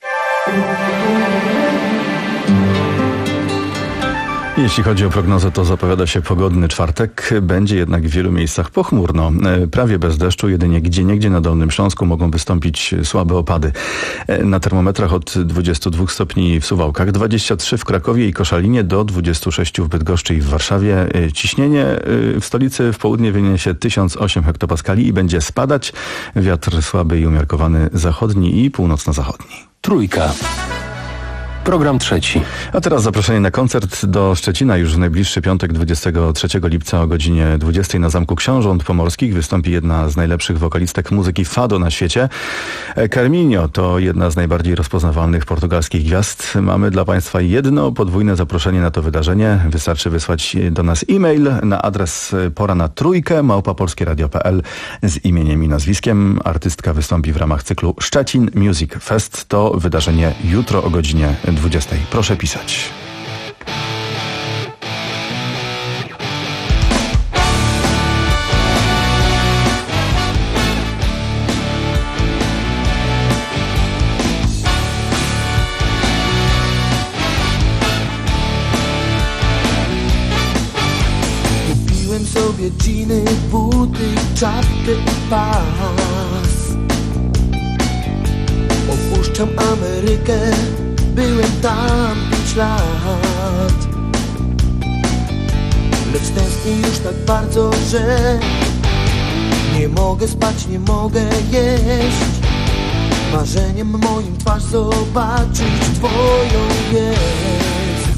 Jeśli chodzi o prognozę, to zapowiada się pogodny czwartek. Będzie jednak w wielu miejscach pochmurno. Prawie bez deszczu, jedynie gdzieniegdzie na Dolnym Śląsku mogą wystąpić słabe opady. Na termometrach od dwudziestu dwóch stopni w Suwałkach, dwadzieścia trzy w Krakowie i Koszalinie, do dwudziestu sześciu w Bydgoszczy i w Warszawie. Ciśnienie w stolicy w południe wyniesie tysiąc osiem hektopaskali i będzie spadać. Wiatr słaby i umiarkowany zachodni i północno-zachodni. Trójka. Program trzeci. A teraz zaproszenie na koncert do Szczecina. Już w najbliższy piątek, dwudziestego trzeciego lipca o godzinie dwudziestej na Zamku Książąt Pomorskich wystąpi jedna z najlepszych wokalistek muzyki fado na świecie. Carminho to jedna z najbardziej rozpoznawalnych portugalskich gwiazd. Mamy dla Państwa jedno podwójne zaproszenie na to wydarzenie. Wystarczy wysłać do nas e-mail na adres pora na trójkę małpa polskie radio kropka p l z imieniem i nazwiskiem. Artystka wystąpi w ramach cyklu Szczecin Music Fest. To wydarzenie jutro o godzinie dwudziestej. Proszę pisać. Kupiłem sobie dżiny, buty, czapkę i pas. Opuszczam Amerykę, byłem tam pięć lat. Lecz tęsknię już tak bardzo, że nie mogę spać, nie mogę jeść. Marzeniem moim twarz zobaczyć twoją jest.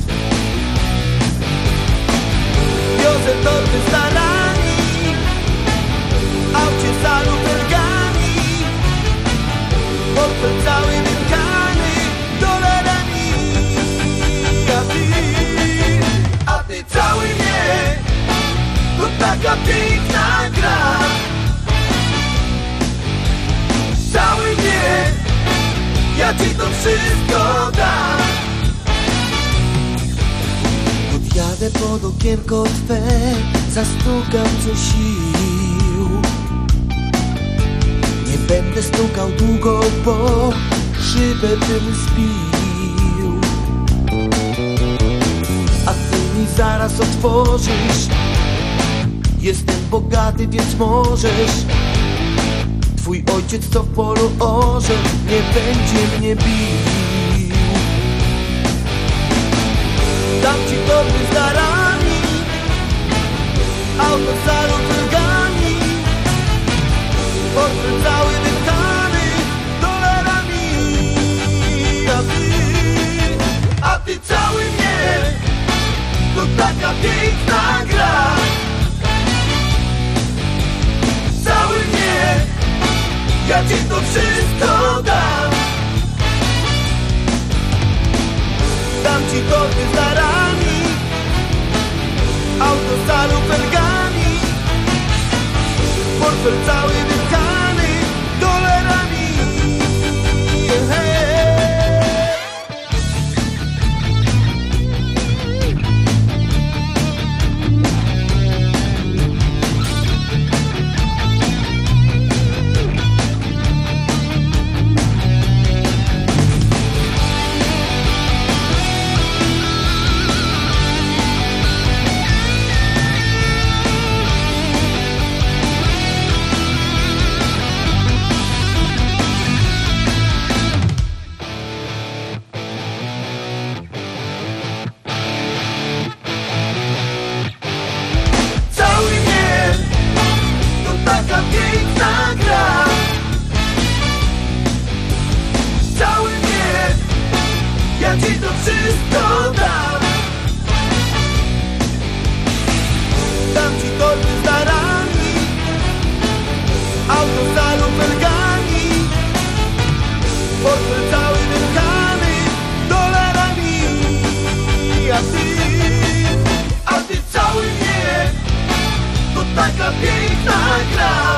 Wiozę torby z darami, aucie za lufergami, portfel cały wypchany dolarami. A ty, a ty cały mnie, to taka piękna gra. Cały mnie, ja ci to wszystko dam. Podjadę pod okienko twe, zastukam co sił. Nie będę stukał długo, bo szybę bym zbił. A ty mi zaraz otworzysz. Jestem bogaty, więc możesz. Twój ojciec, co w polu orze, nie będzie mnie bił. Dam ci torby z darami, auto z alufelgami, portfel cały wypchany dolarami. A ty, a ty cały mnie, to taka piękna gra. Cały mnie, ja ci to wszystko dam. Dam ci torty z darami, auto z alufelgami, portfel cały wypchany dolarami. Hey. Ja ci to wszystko dam. Dam ci torty z darami, auto z alufelgami, portfel cały wypchany dolarami. A ty, a ty cały mnie, to taka piękna gra.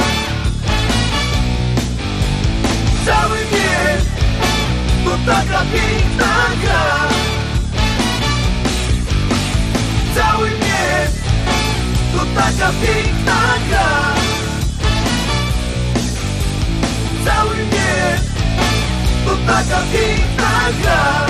Cały mnie, to taka piękna gra. Cały mnie, to taka piękna gra. Cały mnie, to taka piękna gra.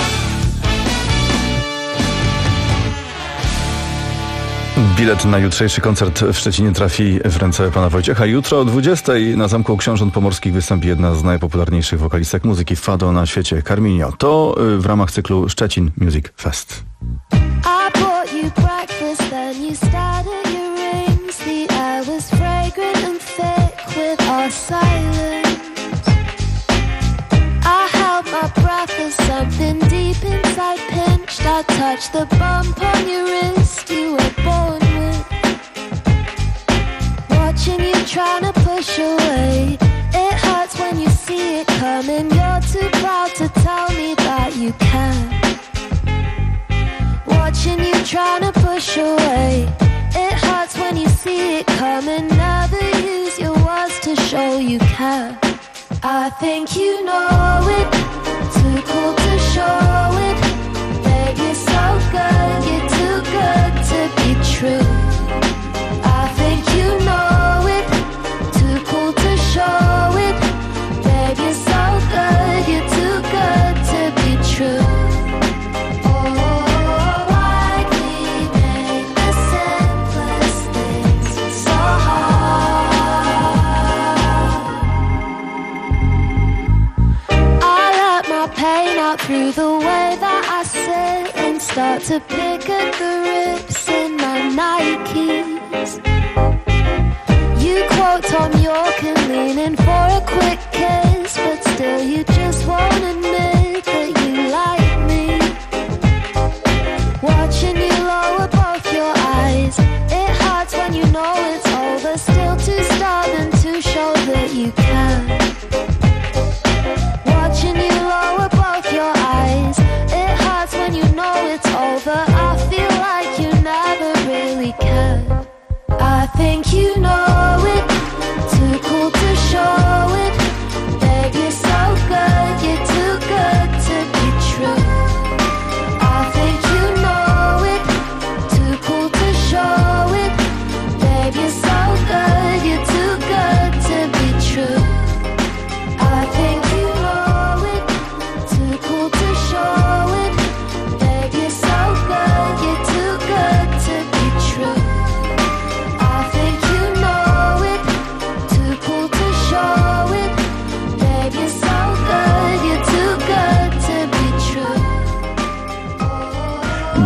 Bilet na jutrzejszy koncert w Szczecinie trafi w ręce pana Wojciecha. Jutro o dwudziestej na Zamku Książąt Pomorskich wystąpi jedna z najpopularniejszych wokalistek muzyki fado na świecie, Carminio. To w ramach cyklu Szczecin Music Fest. I bought you breakfast, then you started your rings. The air was fragrant and thick with our silence. I held my breath as something deep inside pinched. I touched the bump on your wrist you were born with. Watching you trying to push away, it hurts when you see it coming. You're too proud to tell me that you can. Watching you trying to push away, it hurts when you see it coming. Never use your words to show you care. I think you know it, too cool to show it. Babe, you're so good, you're too good to be true. I think you know it, too cool to show it. Babe, you're so good, you're too good to be true. Pain out through the way that I sit and start to pick at the rips in my Nikes. You quote Tom York and lean in for a quick kiss, but still you just won't admit that you like me. Watching you lower both your eyes, it hurts when you know it's over. Still too stubborn to show that you can. Watching you lower both your eyes, it hurts when you know it's over. I feel like you never really cared. I think you know it, too cool to show it. Babe, you're so good.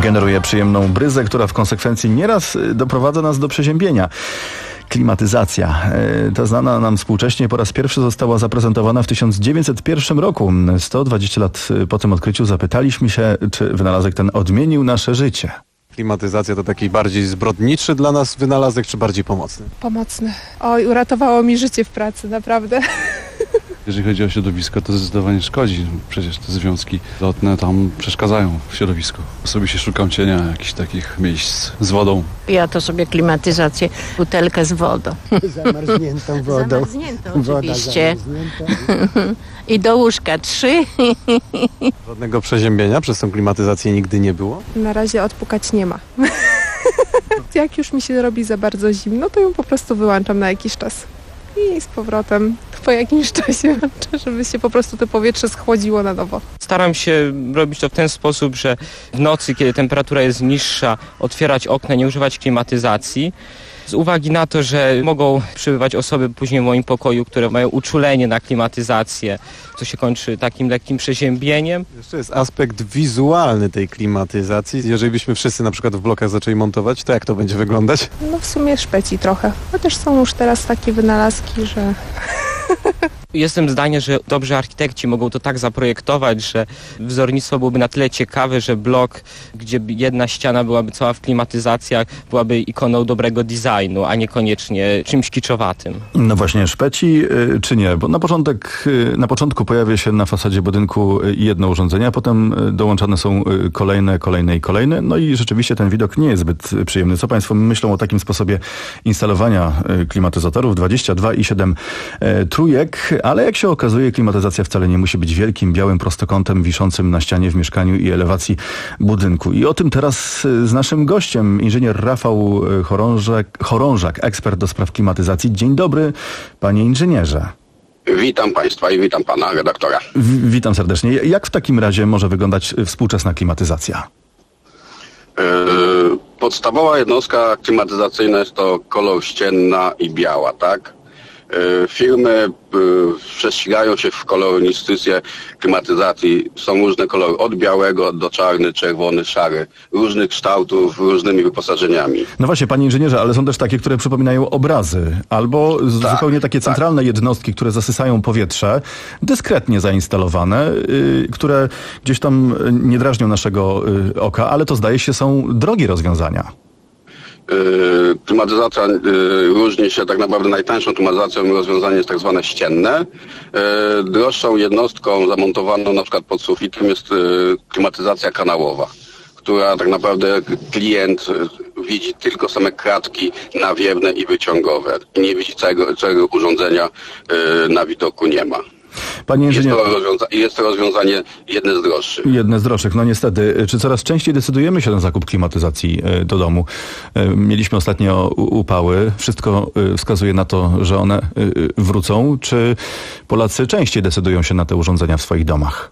Generuje przyjemną bryzę, która w konsekwencji nieraz doprowadza nas do przeziębienia. Klimatyzacja. Ta znana nam współcześnie po raz pierwszy została zaprezentowana w tysiąc dziewięćset pierwszym roku. sto dwadzieścia lat po tym odkryciu zapytaliśmy się, czy wynalazek ten odmienił nasze życie. Klimatyzacja to taki bardziej zbrodniczy dla nas wynalazek, czy bardziej pomocny? Pomocny. Oj, uratowało mi życie w pracy, naprawdę. Jeżeli chodzi o środowisko, to zdecydowanie szkodzi. Przecież te związki lotne tam przeszkadzają w środowisku. Osobiście szukam cienia jakichś takich miejsc z wodą. Ja to sobie klimatyzację, butelkę z wodą. Zamarzniętą wodą. Zamarzniętą oczywiście. I do łóżka trzy. Żadnego przeziębienia przez tą klimatyzację nigdy nie było? Na razie odpukać nie ma. Jak już mi się robi za bardzo zimno, to ją po prostu wyłączam na jakiś czas. I z powrotem po jakimś czasie włączę, żeby się po prostu to powietrze schłodziło na nowo. Staram się robić to w ten sposób, że w nocy, kiedy temperatura jest niższa, otwierać okna, nie używać klimatyzacji. Z uwagi na to, że mogą przybywać osoby później w moim pokoju, które mają uczulenie na klimatyzację, co się kończy takim lekkim przeziębieniem. Jeszcze jest aspekt wizualny tej klimatyzacji. Jeżeli byśmy wszyscy na przykład w blokach zaczęli montować, to jak to będzie wyglądać? No w sumie szpeci trochę. Chociaż są już teraz takie wynalazki, że... Jestem zdania, że dobrzy architekci mogą to tak zaprojektować, że wzornictwo byłoby na tyle ciekawe, że blok, gdzie jedna ściana byłaby cała w klimatyzacjach, byłaby ikoną dobrego designu, a niekoniecznie czymś kiczowatym. No właśnie, szpeci czy nie? Bo na początek, na początku pojawia się na fasadzie budynku jedno urządzenie, a potem dołączane są kolejne, kolejne i kolejne. No i rzeczywiście ten widok nie jest zbyt przyjemny. Co Państwo myślą o takim sposobie instalowania klimatyzatorów? dwadzieścia dwa i siedem trójek. Ale jak się okazuje, klimatyzacja wcale nie musi być wielkim, białym prostokątem wiszącym na ścianie w mieszkaniu i elewacji budynku. I o tym teraz z naszym gościem, inżynier Rafał Chorążak, Chorążak, ekspert do spraw klimatyzacji. Dzień dobry, panie inżynierze. Witam Państwa i witam Pana redaktora. W, witam serdecznie. Jak w takim razie może wyglądać współczesna klimatyzacja? Yy, podstawowa jednostka klimatyzacyjna jest to kolor ścienna i biała, tak? Firmy prześcigają się w kolorystycznej klimatyzacji. Są różne kolory, od białego do czarny, czerwony, szary, różnych kształtów, różnymi wyposażeniami. No właśnie, panie inżynierze, ale są też takie, które przypominają obrazy, albo tak, zupełnie takie centralne tak. jednostki, które zasysają powietrze, dyskretnie zainstalowane, yy, które gdzieś tam nie drażnią naszego yy, oka, ale to zdaje się są drogie rozwiązania. Yy, klimatyzacja yy, różni się tak naprawdę najtańszą klimatyzacją, rozwiązanie jest tak zwane ścienne. Yy, droższą jednostką zamontowaną na przykład pod sufitem jest yy, klimatyzacja kanałowa, która tak naprawdę klient yy, widzi tylko same kratki nawiewne i wyciągowe i nie widzi całego, całego urządzenia, yy, na widoku nie ma. Panie inżynier... jest, to rozwiąza- jest to rozwiązanie jedne z droższych. Jedne z droższych, no niestety. Czy coraz częściej decydujemy się na zakup klimatyzacji do domu? Mieliśmy ostatnio upały. Wszystko wskazuje na to, że one wrócą. Czy Polacy częściej decydują się na te urządzenia w swoich domach?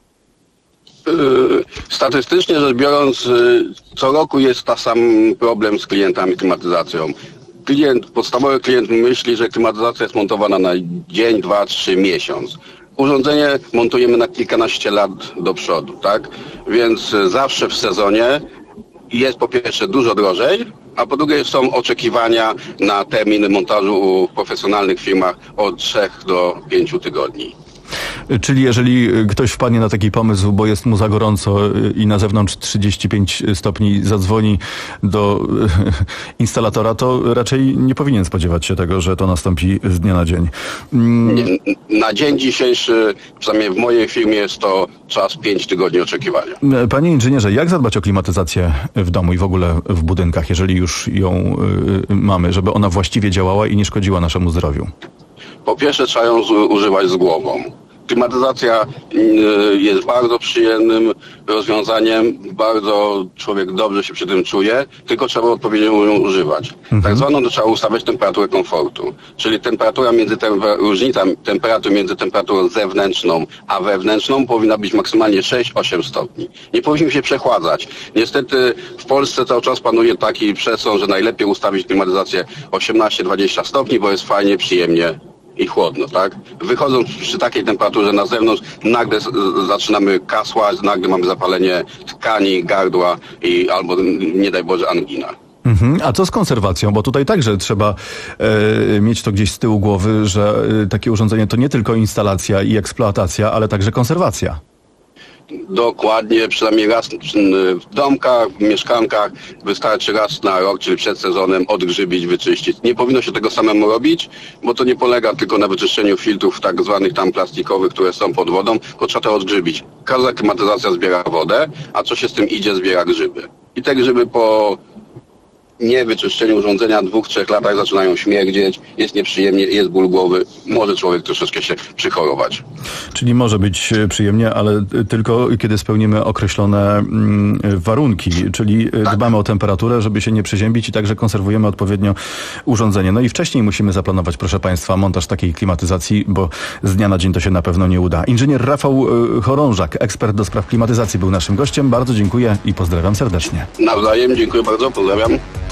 Statystycznie rzecz biorąc, co roku jest ta sam problem z klientami klimatyzacją. Klient, podstawowy klient myśli, że klimatyzacja jest montowana na dzień, dwa, trzy, miesiąc. Urządzenie montujemy na kilkanaście lat do przodu, tak? Więc zawsze w sezonie jest po pierwsze dużo drożej, a po drugie są oczekiwania na terminy montażu w profesjonalnych firmach od trzech do pięciu tygodni. Czyli jeżeli ktoś wpadnie na taki pomysł, bo jest mu za gorąco i na zewnątrz trzydzieści pięć stopni, zadzwoni do instalatora, to raczej nie powinien spodziewać się tego, że to nastąpi z dnia na dzień. Nie, na dzień dzisiejszy, przynajmniej w mojej firmie, jest to czas pięć tygodni oczekiwania. Panie inżynierze, jak zadbać o klimatyzację w domu i w ogóle w budynkach, jeżeli już ją y, mamy, żeby ona właściwie działała i nie szkodziła naszemu zdrowiu? Po pierwsze, trzeba ją z, używać z głową. Klimatyzacja jest bardzo przyjemnym rozwiązaniem, bardzo człowiek dobrze się przy tym czuje, tylko trzeba odpowiednio ją używać. Mhm. Tak zwaną to trzeba ustawiać temperaturę komfortu, czyli temperatura między tem- różnica temperatury między temperaturą zewnętrzną a wewnętrzną powinna być maksymalnie sześć osiem stopni. Nie powinniśmy się przechładzać. Niestety w Polsce cały czas panuje taki przesąd, że najlepiej ustawić klimatyzację osiemnaście dwadzieścia stopni, bo jest fajnie, przyjemnie i chłodno, tak? Wychodząc przy takiej temperaturze na zewnątrz, nagle z- zaczynamy kasłać, nagle mamy zapalenie tkani, gardła i albo, nie daj Boże, angina. Mhm. A co z konserwacją? Bo tutaj także trzeba e, mieć to gdzieś z tyłu głowy, że e, takie urządzenie to nie tylko instalacja i eksploatacja, ale także konserwacja. Dokładnie, przynajmniej raz w domkach, w mieszkankach wystarczy raz na rok, czyli przed sezonem odgrzybić, wyczyścić. Nie powinno się tego samemu robić, bo to nie polega tylko na wyczyszczeniu filtrów tak zwanych tam plastikowych, które są pod wodą, bo trzeba to odgrzybić. Każda klimatyzacja zbiera wodę, a co się z tym idzie, zbiera grzyby. I te grzyby po niewyczyszczeniu urządzenia dwóch, trzech latach zaczynają śmierdzieć, jest nieprzyjemnie, jest ból głowy, może człowiek troszeczkę się przychorować. Czyli może być przyjemnie, ale tylko kiedy spełnimy określone mm, warunki, czyli tak. Dbamy o temperaturę, żeby się nie przeziębić i także konserwujemy odpowiednio urządzenie. No i wcześniej musimy zaplanować, proszę Państwa, montaż takiej klimatyzacji, bo z dnia na dzień to się na pewno nie uda. Inżynier Rafał Chorążak, ekspert do spraw klimatyzacji, był naszym gościem. Bardzo dziękuję i pozdrawiam serdecznie. Nawzajem, dziękuję bardzo, pozdrawiam.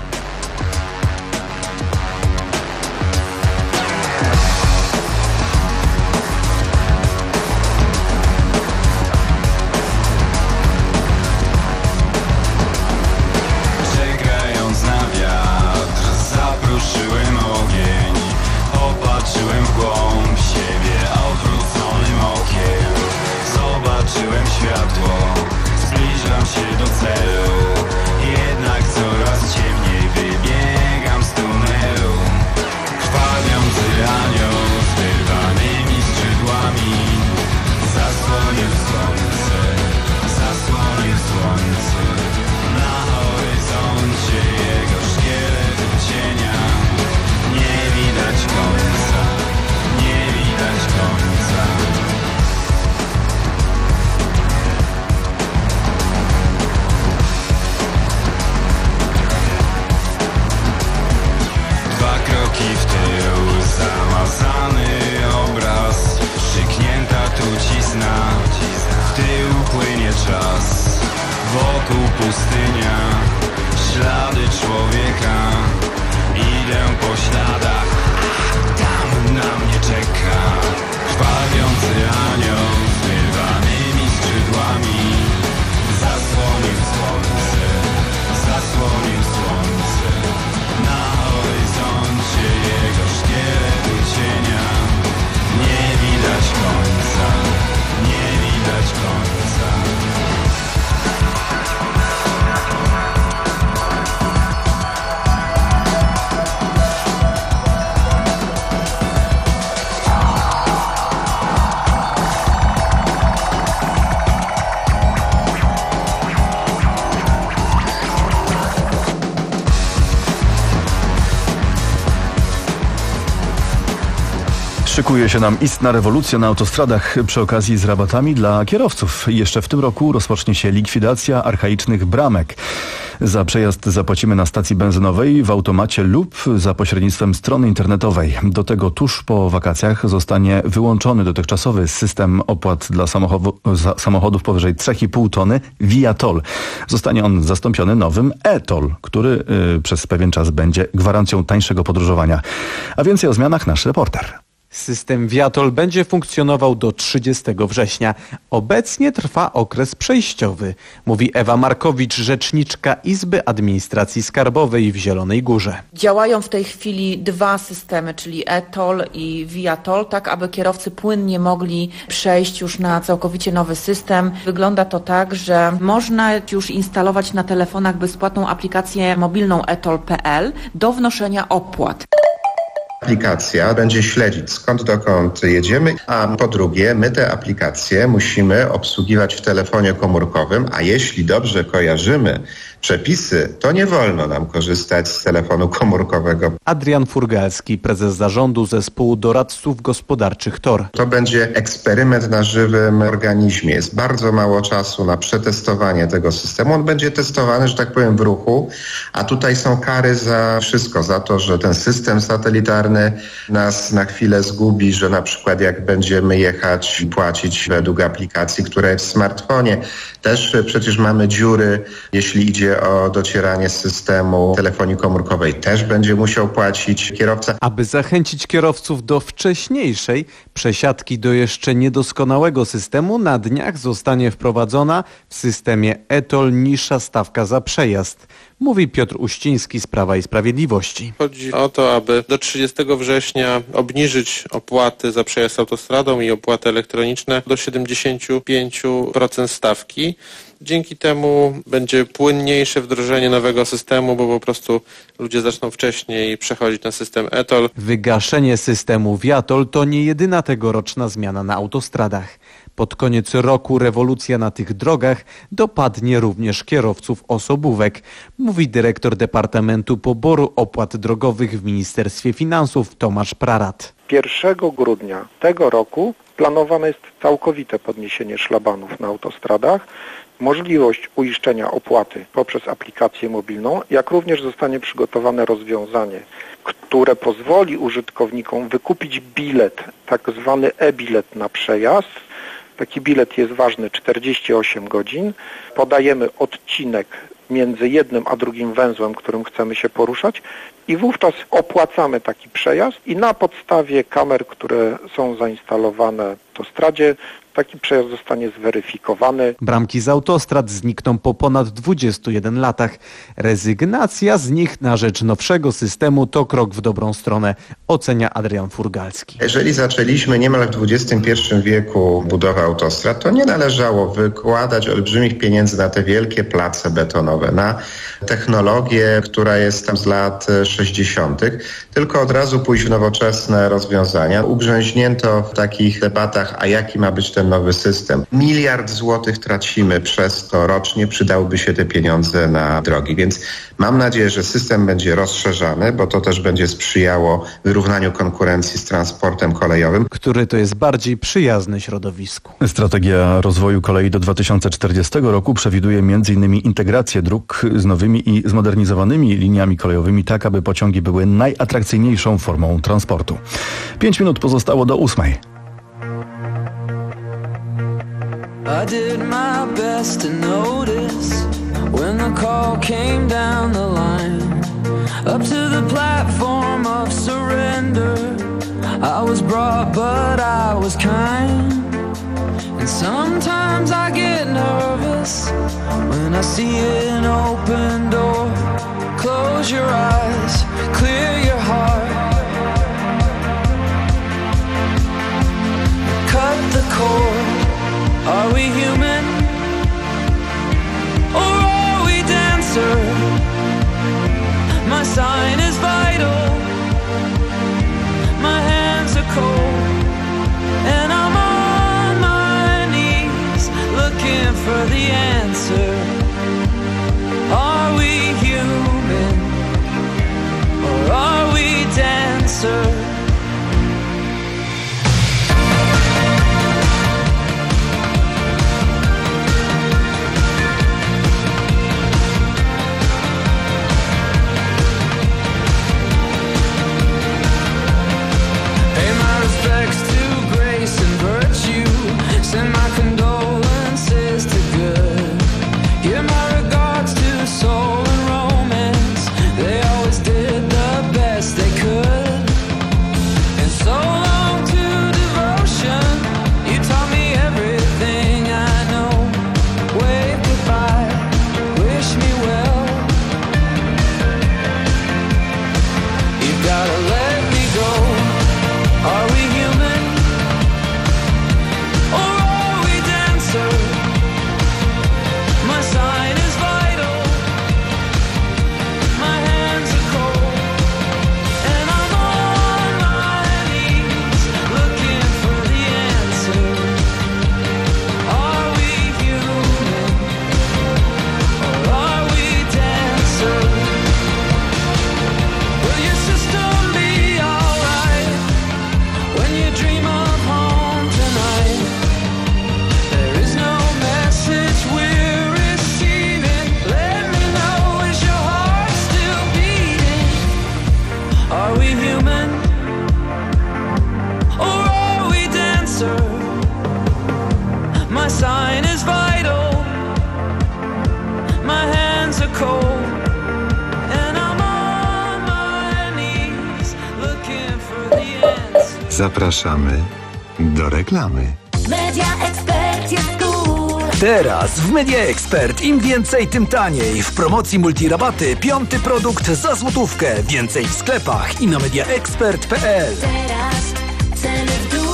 Szykuje się nam istna rewolucja na autostradach przy okazji z rabatami dla kierowców. Jeszcze w tym roku rozpocznie się likwidacja archaicznych bramek. Za przejazd zapłacimy na stacji benzynowej, w automacie lub za pośrednictwem strony internetowej. Do tego tuż po wakacjach zostanie wyłączony dotychczasowy system opłat dla samochodu, za, samochodów powyżej trzy i pół tony Viator. Zostanie on zastąpiony nowym e-Toll, który y, przez pewien czas będzie gwarancją tańszego podróżowania. A więcej o zmianach nasz reporter. System Viator będzie funkcjonował do trzydziestego września. Obecnie trwa okres przejściowy, mówi Ewa Markowicz, rzeczniczka Izby Administracji Skarbowej w Zielonej Górze. Działają w tej chwili dwa systemy, czyli e-Toll i Viator, tak aby kierowcy płynnie mogli przejść już na całkowicie nowy system. Wygląda to tak, że można już instalować na telefonach bezpłatną aplikację mobilną e toll kropka p l do wnoszenia opłat. Aplikacja będzie śledzić, skąd dokąd jedziemy, a po drugie my te aplikacje musimy obsługiwać w telefonie komórkowym, a jeśli dobrze kojarzymy przepisy, to nie wolno nam korzystać z telefonu komórkowego. Adrian Furgalski, prezes zarządu Zespołu Doradców Gospodarczych T O R. To będzie eksperyment na żywym organizmie. Jest bardzo mało czasu na przetestowanie tego systemu. On będzie testowany, że tak powiem, w ruchu, a tutaj są kary za wszystko, za to, że ten system satelitarny nas na chwilę zgubi, że na przykład jak będziemy jechać i płacić według aplikacji, która jest w smartfonie, też przecież mamy dziury, jeśli idzie o docieranie z systemu telefonii komórkowej, też będzie musiał płacić kierowca. Aby zachęcić kierowców do wcześniejszej przesiadki do jeszcze niedoskonałego systemu, na dniach zostanie wprowadzona w systemie e-toll niższa stawka za przejazd, mówi Piotr Uściński z Prawa i Sprawiedliwości. Chodzi o to, aby do trzydziestego września obniżyć opłaty za przejazd autostradą i opłaty elektroniczne do siedemdziesiąt pięć procent stawki. Dzięki temu będzie płynniejsze wdrożenie nowego systemu, bo po prostu ludzie zaczną wcześniej przechodzić na system e-toll. Wygaszenie systemu viaTOLL to nie jedyna tegoroczna zmiana na autostradach. Pod koniec roku rewolucja na tych drogach dopadnie również kierowców osobówek, mówi dyrektor Departamentu Poboru Opłat Drogowych w Ministerstwie Finansów Tomasz Prarat. pierwszego grudnia tego roku planowane jest całkowite podniesienie szlabanów na autostradach, możliwość uiszczenia opłaty poprzez aplikację mobilną, jak również zostanie przygotowane rozwiązanie, które pozwoli użytkownikom wykupić bilet, tak zwany e-bilet na przejazd. Taki bilet jest ważny czterdzieści osiem godzin. Podajemy odcinek między jednym a drugim węzłem, którym chcemy się poruszać i wówczas opłacamy taki przejazd i na podstawie kamer, które są zainstalowane w autostradzie, taki przejazd zostanie zweryfikowany. Bramki z autostrad znikną po ponad dwudziestu jeden latach. Rezygnacja z nich na rzecz nowszego systemu to krok w dobrą stronę, ocenia Adrian Furgalski. Jeżeli zaczęliśmy niemal w dwudziestym pierwszym wieku budowę autostrad, to nie należało wykładać olbrzymich pieniędzy na te wielkie place betonowe, na technologię, która jest tam z lat sześćdziesiątych, tylko od razu pójść w nowoczesne rozwiązania. Ugrzęźnięto w takich debatach, a jaki ma być ten nowy system. Miliard złotych tracimy przez to rocznie, przydałyby się te pieniądze na drogi, więc mam nadzieję, że system będzie rozszerzany, bo to też będzie sprzyjało wyrównaniu konkurencji z transportem kolejowym, który to jest bardziej przyjazny środowisku. Strategia rozwoju kolei do dwa tysiące czterdziestego roku przewiduje między innymi integrację dróg z nowymi i zmodernizowanymi liniami kolejowymi, tak aby pociągi były najatrakcyjniejszą formą transportu. Pięć minut pozostało do ósmej. I did my best to notice when the call came down the line, up to the platform of surrender. I was brought but I was kind, and sometimes I get nervous when I see an open door. Close your eyes, clear your heart, cut the cord. Are we human, or are we dancer? My sign is vital, my hands are cold, and I'm on my knees looking for the answer. Are we human, or are we dancer? Send my condolences to good. Give my regards to soul and romance. They always did the best they could. And so long to devotion. You taught me everything I know. Wave goodbye, wish me well. You gotta let me go. Are we human? My sign is vital, my hands are cold, and I'm on my knees looking for the answer. Are we human, or are we dancer? Will your system be alright when you dream of home tonight? There is no message we're receiving. Let me know, is your heart still beating? Are we human, or are we dancer? My sign is vital, my hands are cold. Zapraszamy do reklamy. Media Expert jest cool. Teraz w Media Expert im więcej, tym taniej. W promocji multirabaty piąty produkt za złotówkę. Więcej w sklepach i na mediaexpert kropka p l. Teraz ceny w dół.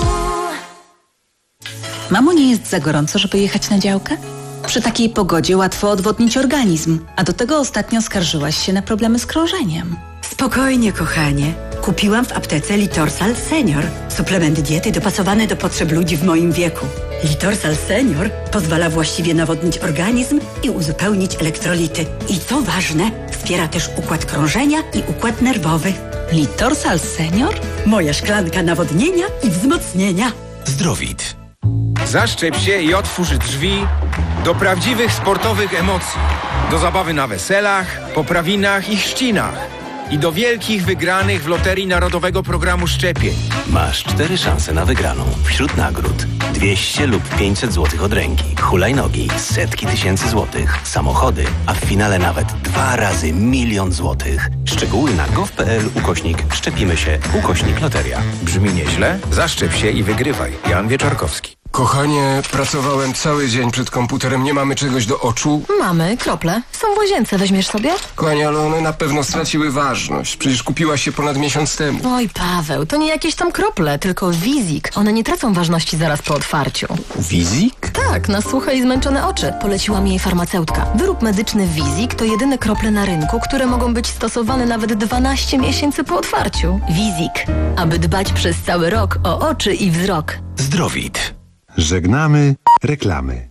Mamo, nie jest za gorąco, żeby jechać na działkę? Przy takiej pogodzie łatwo odwodnić organizm, a do tego ostatnio skarżyłaś się na problemy z krążeniem. Spokojnie, kochanie. Kupiłam w aptece Litorsal Senior. Suplement diety dopasowany do potrzeb ludzi w moim wieku. Litorsal Senior pozwala właściwie nawodnić organizm i uzupełnić elektrolity. I co ważne, wspiera też układ krążenia i układ nerwowy. Litorsal Senior? Moja szklanka nawodnienia i wzmocnienia. Zdrowit. Zaszczep się i otwórz drzwi do prawdziwych sportowych emocji. Do zabawy na weselach, poprawinach i chrzcinach. I do wielkich wygranych w Loterii Narodowego Programu Szczepień. Masz cztery szanse na wygraną. Wśród nagród dwieście lub pięćset złotych od ręki, hulajnogi, setki tysięcy złotych, samochody, a w finale nawet dwa razy milion złotych. Szczegóły na gov kropka p l ukośnik szczepimy się ukośnik loteria. Brzmi nieźle? Zaszczep się i wygrywaj. Jan Wieczorkowski. Kochanie, pracowałem cały dzień przed komputerem, nie mamy czegoś do oczu? Mamy, krople. Są w łazience, weźmiesz sobie? Kochanie, ale one na pewno straciły ważność. Przecież kupiłaś się ponad miesiąc temu. Oj, Paweł, to nie jakieś tam krople, tylko Wizik. One nie tracą ważności zaraz po otwarciu. Wizik? Tak, na suche i zmęczone oczy. Poleciła mi jej farmaceutka. Wyrób medyczny Wizik to jedyne krople na rynku, które mogą być stosowane nawet dwanaście miesięcy po otwarciu. Wizik. Aby dbać przez cały rok o oczy i wzrok. Zdrowit. Żegnamy reklamy.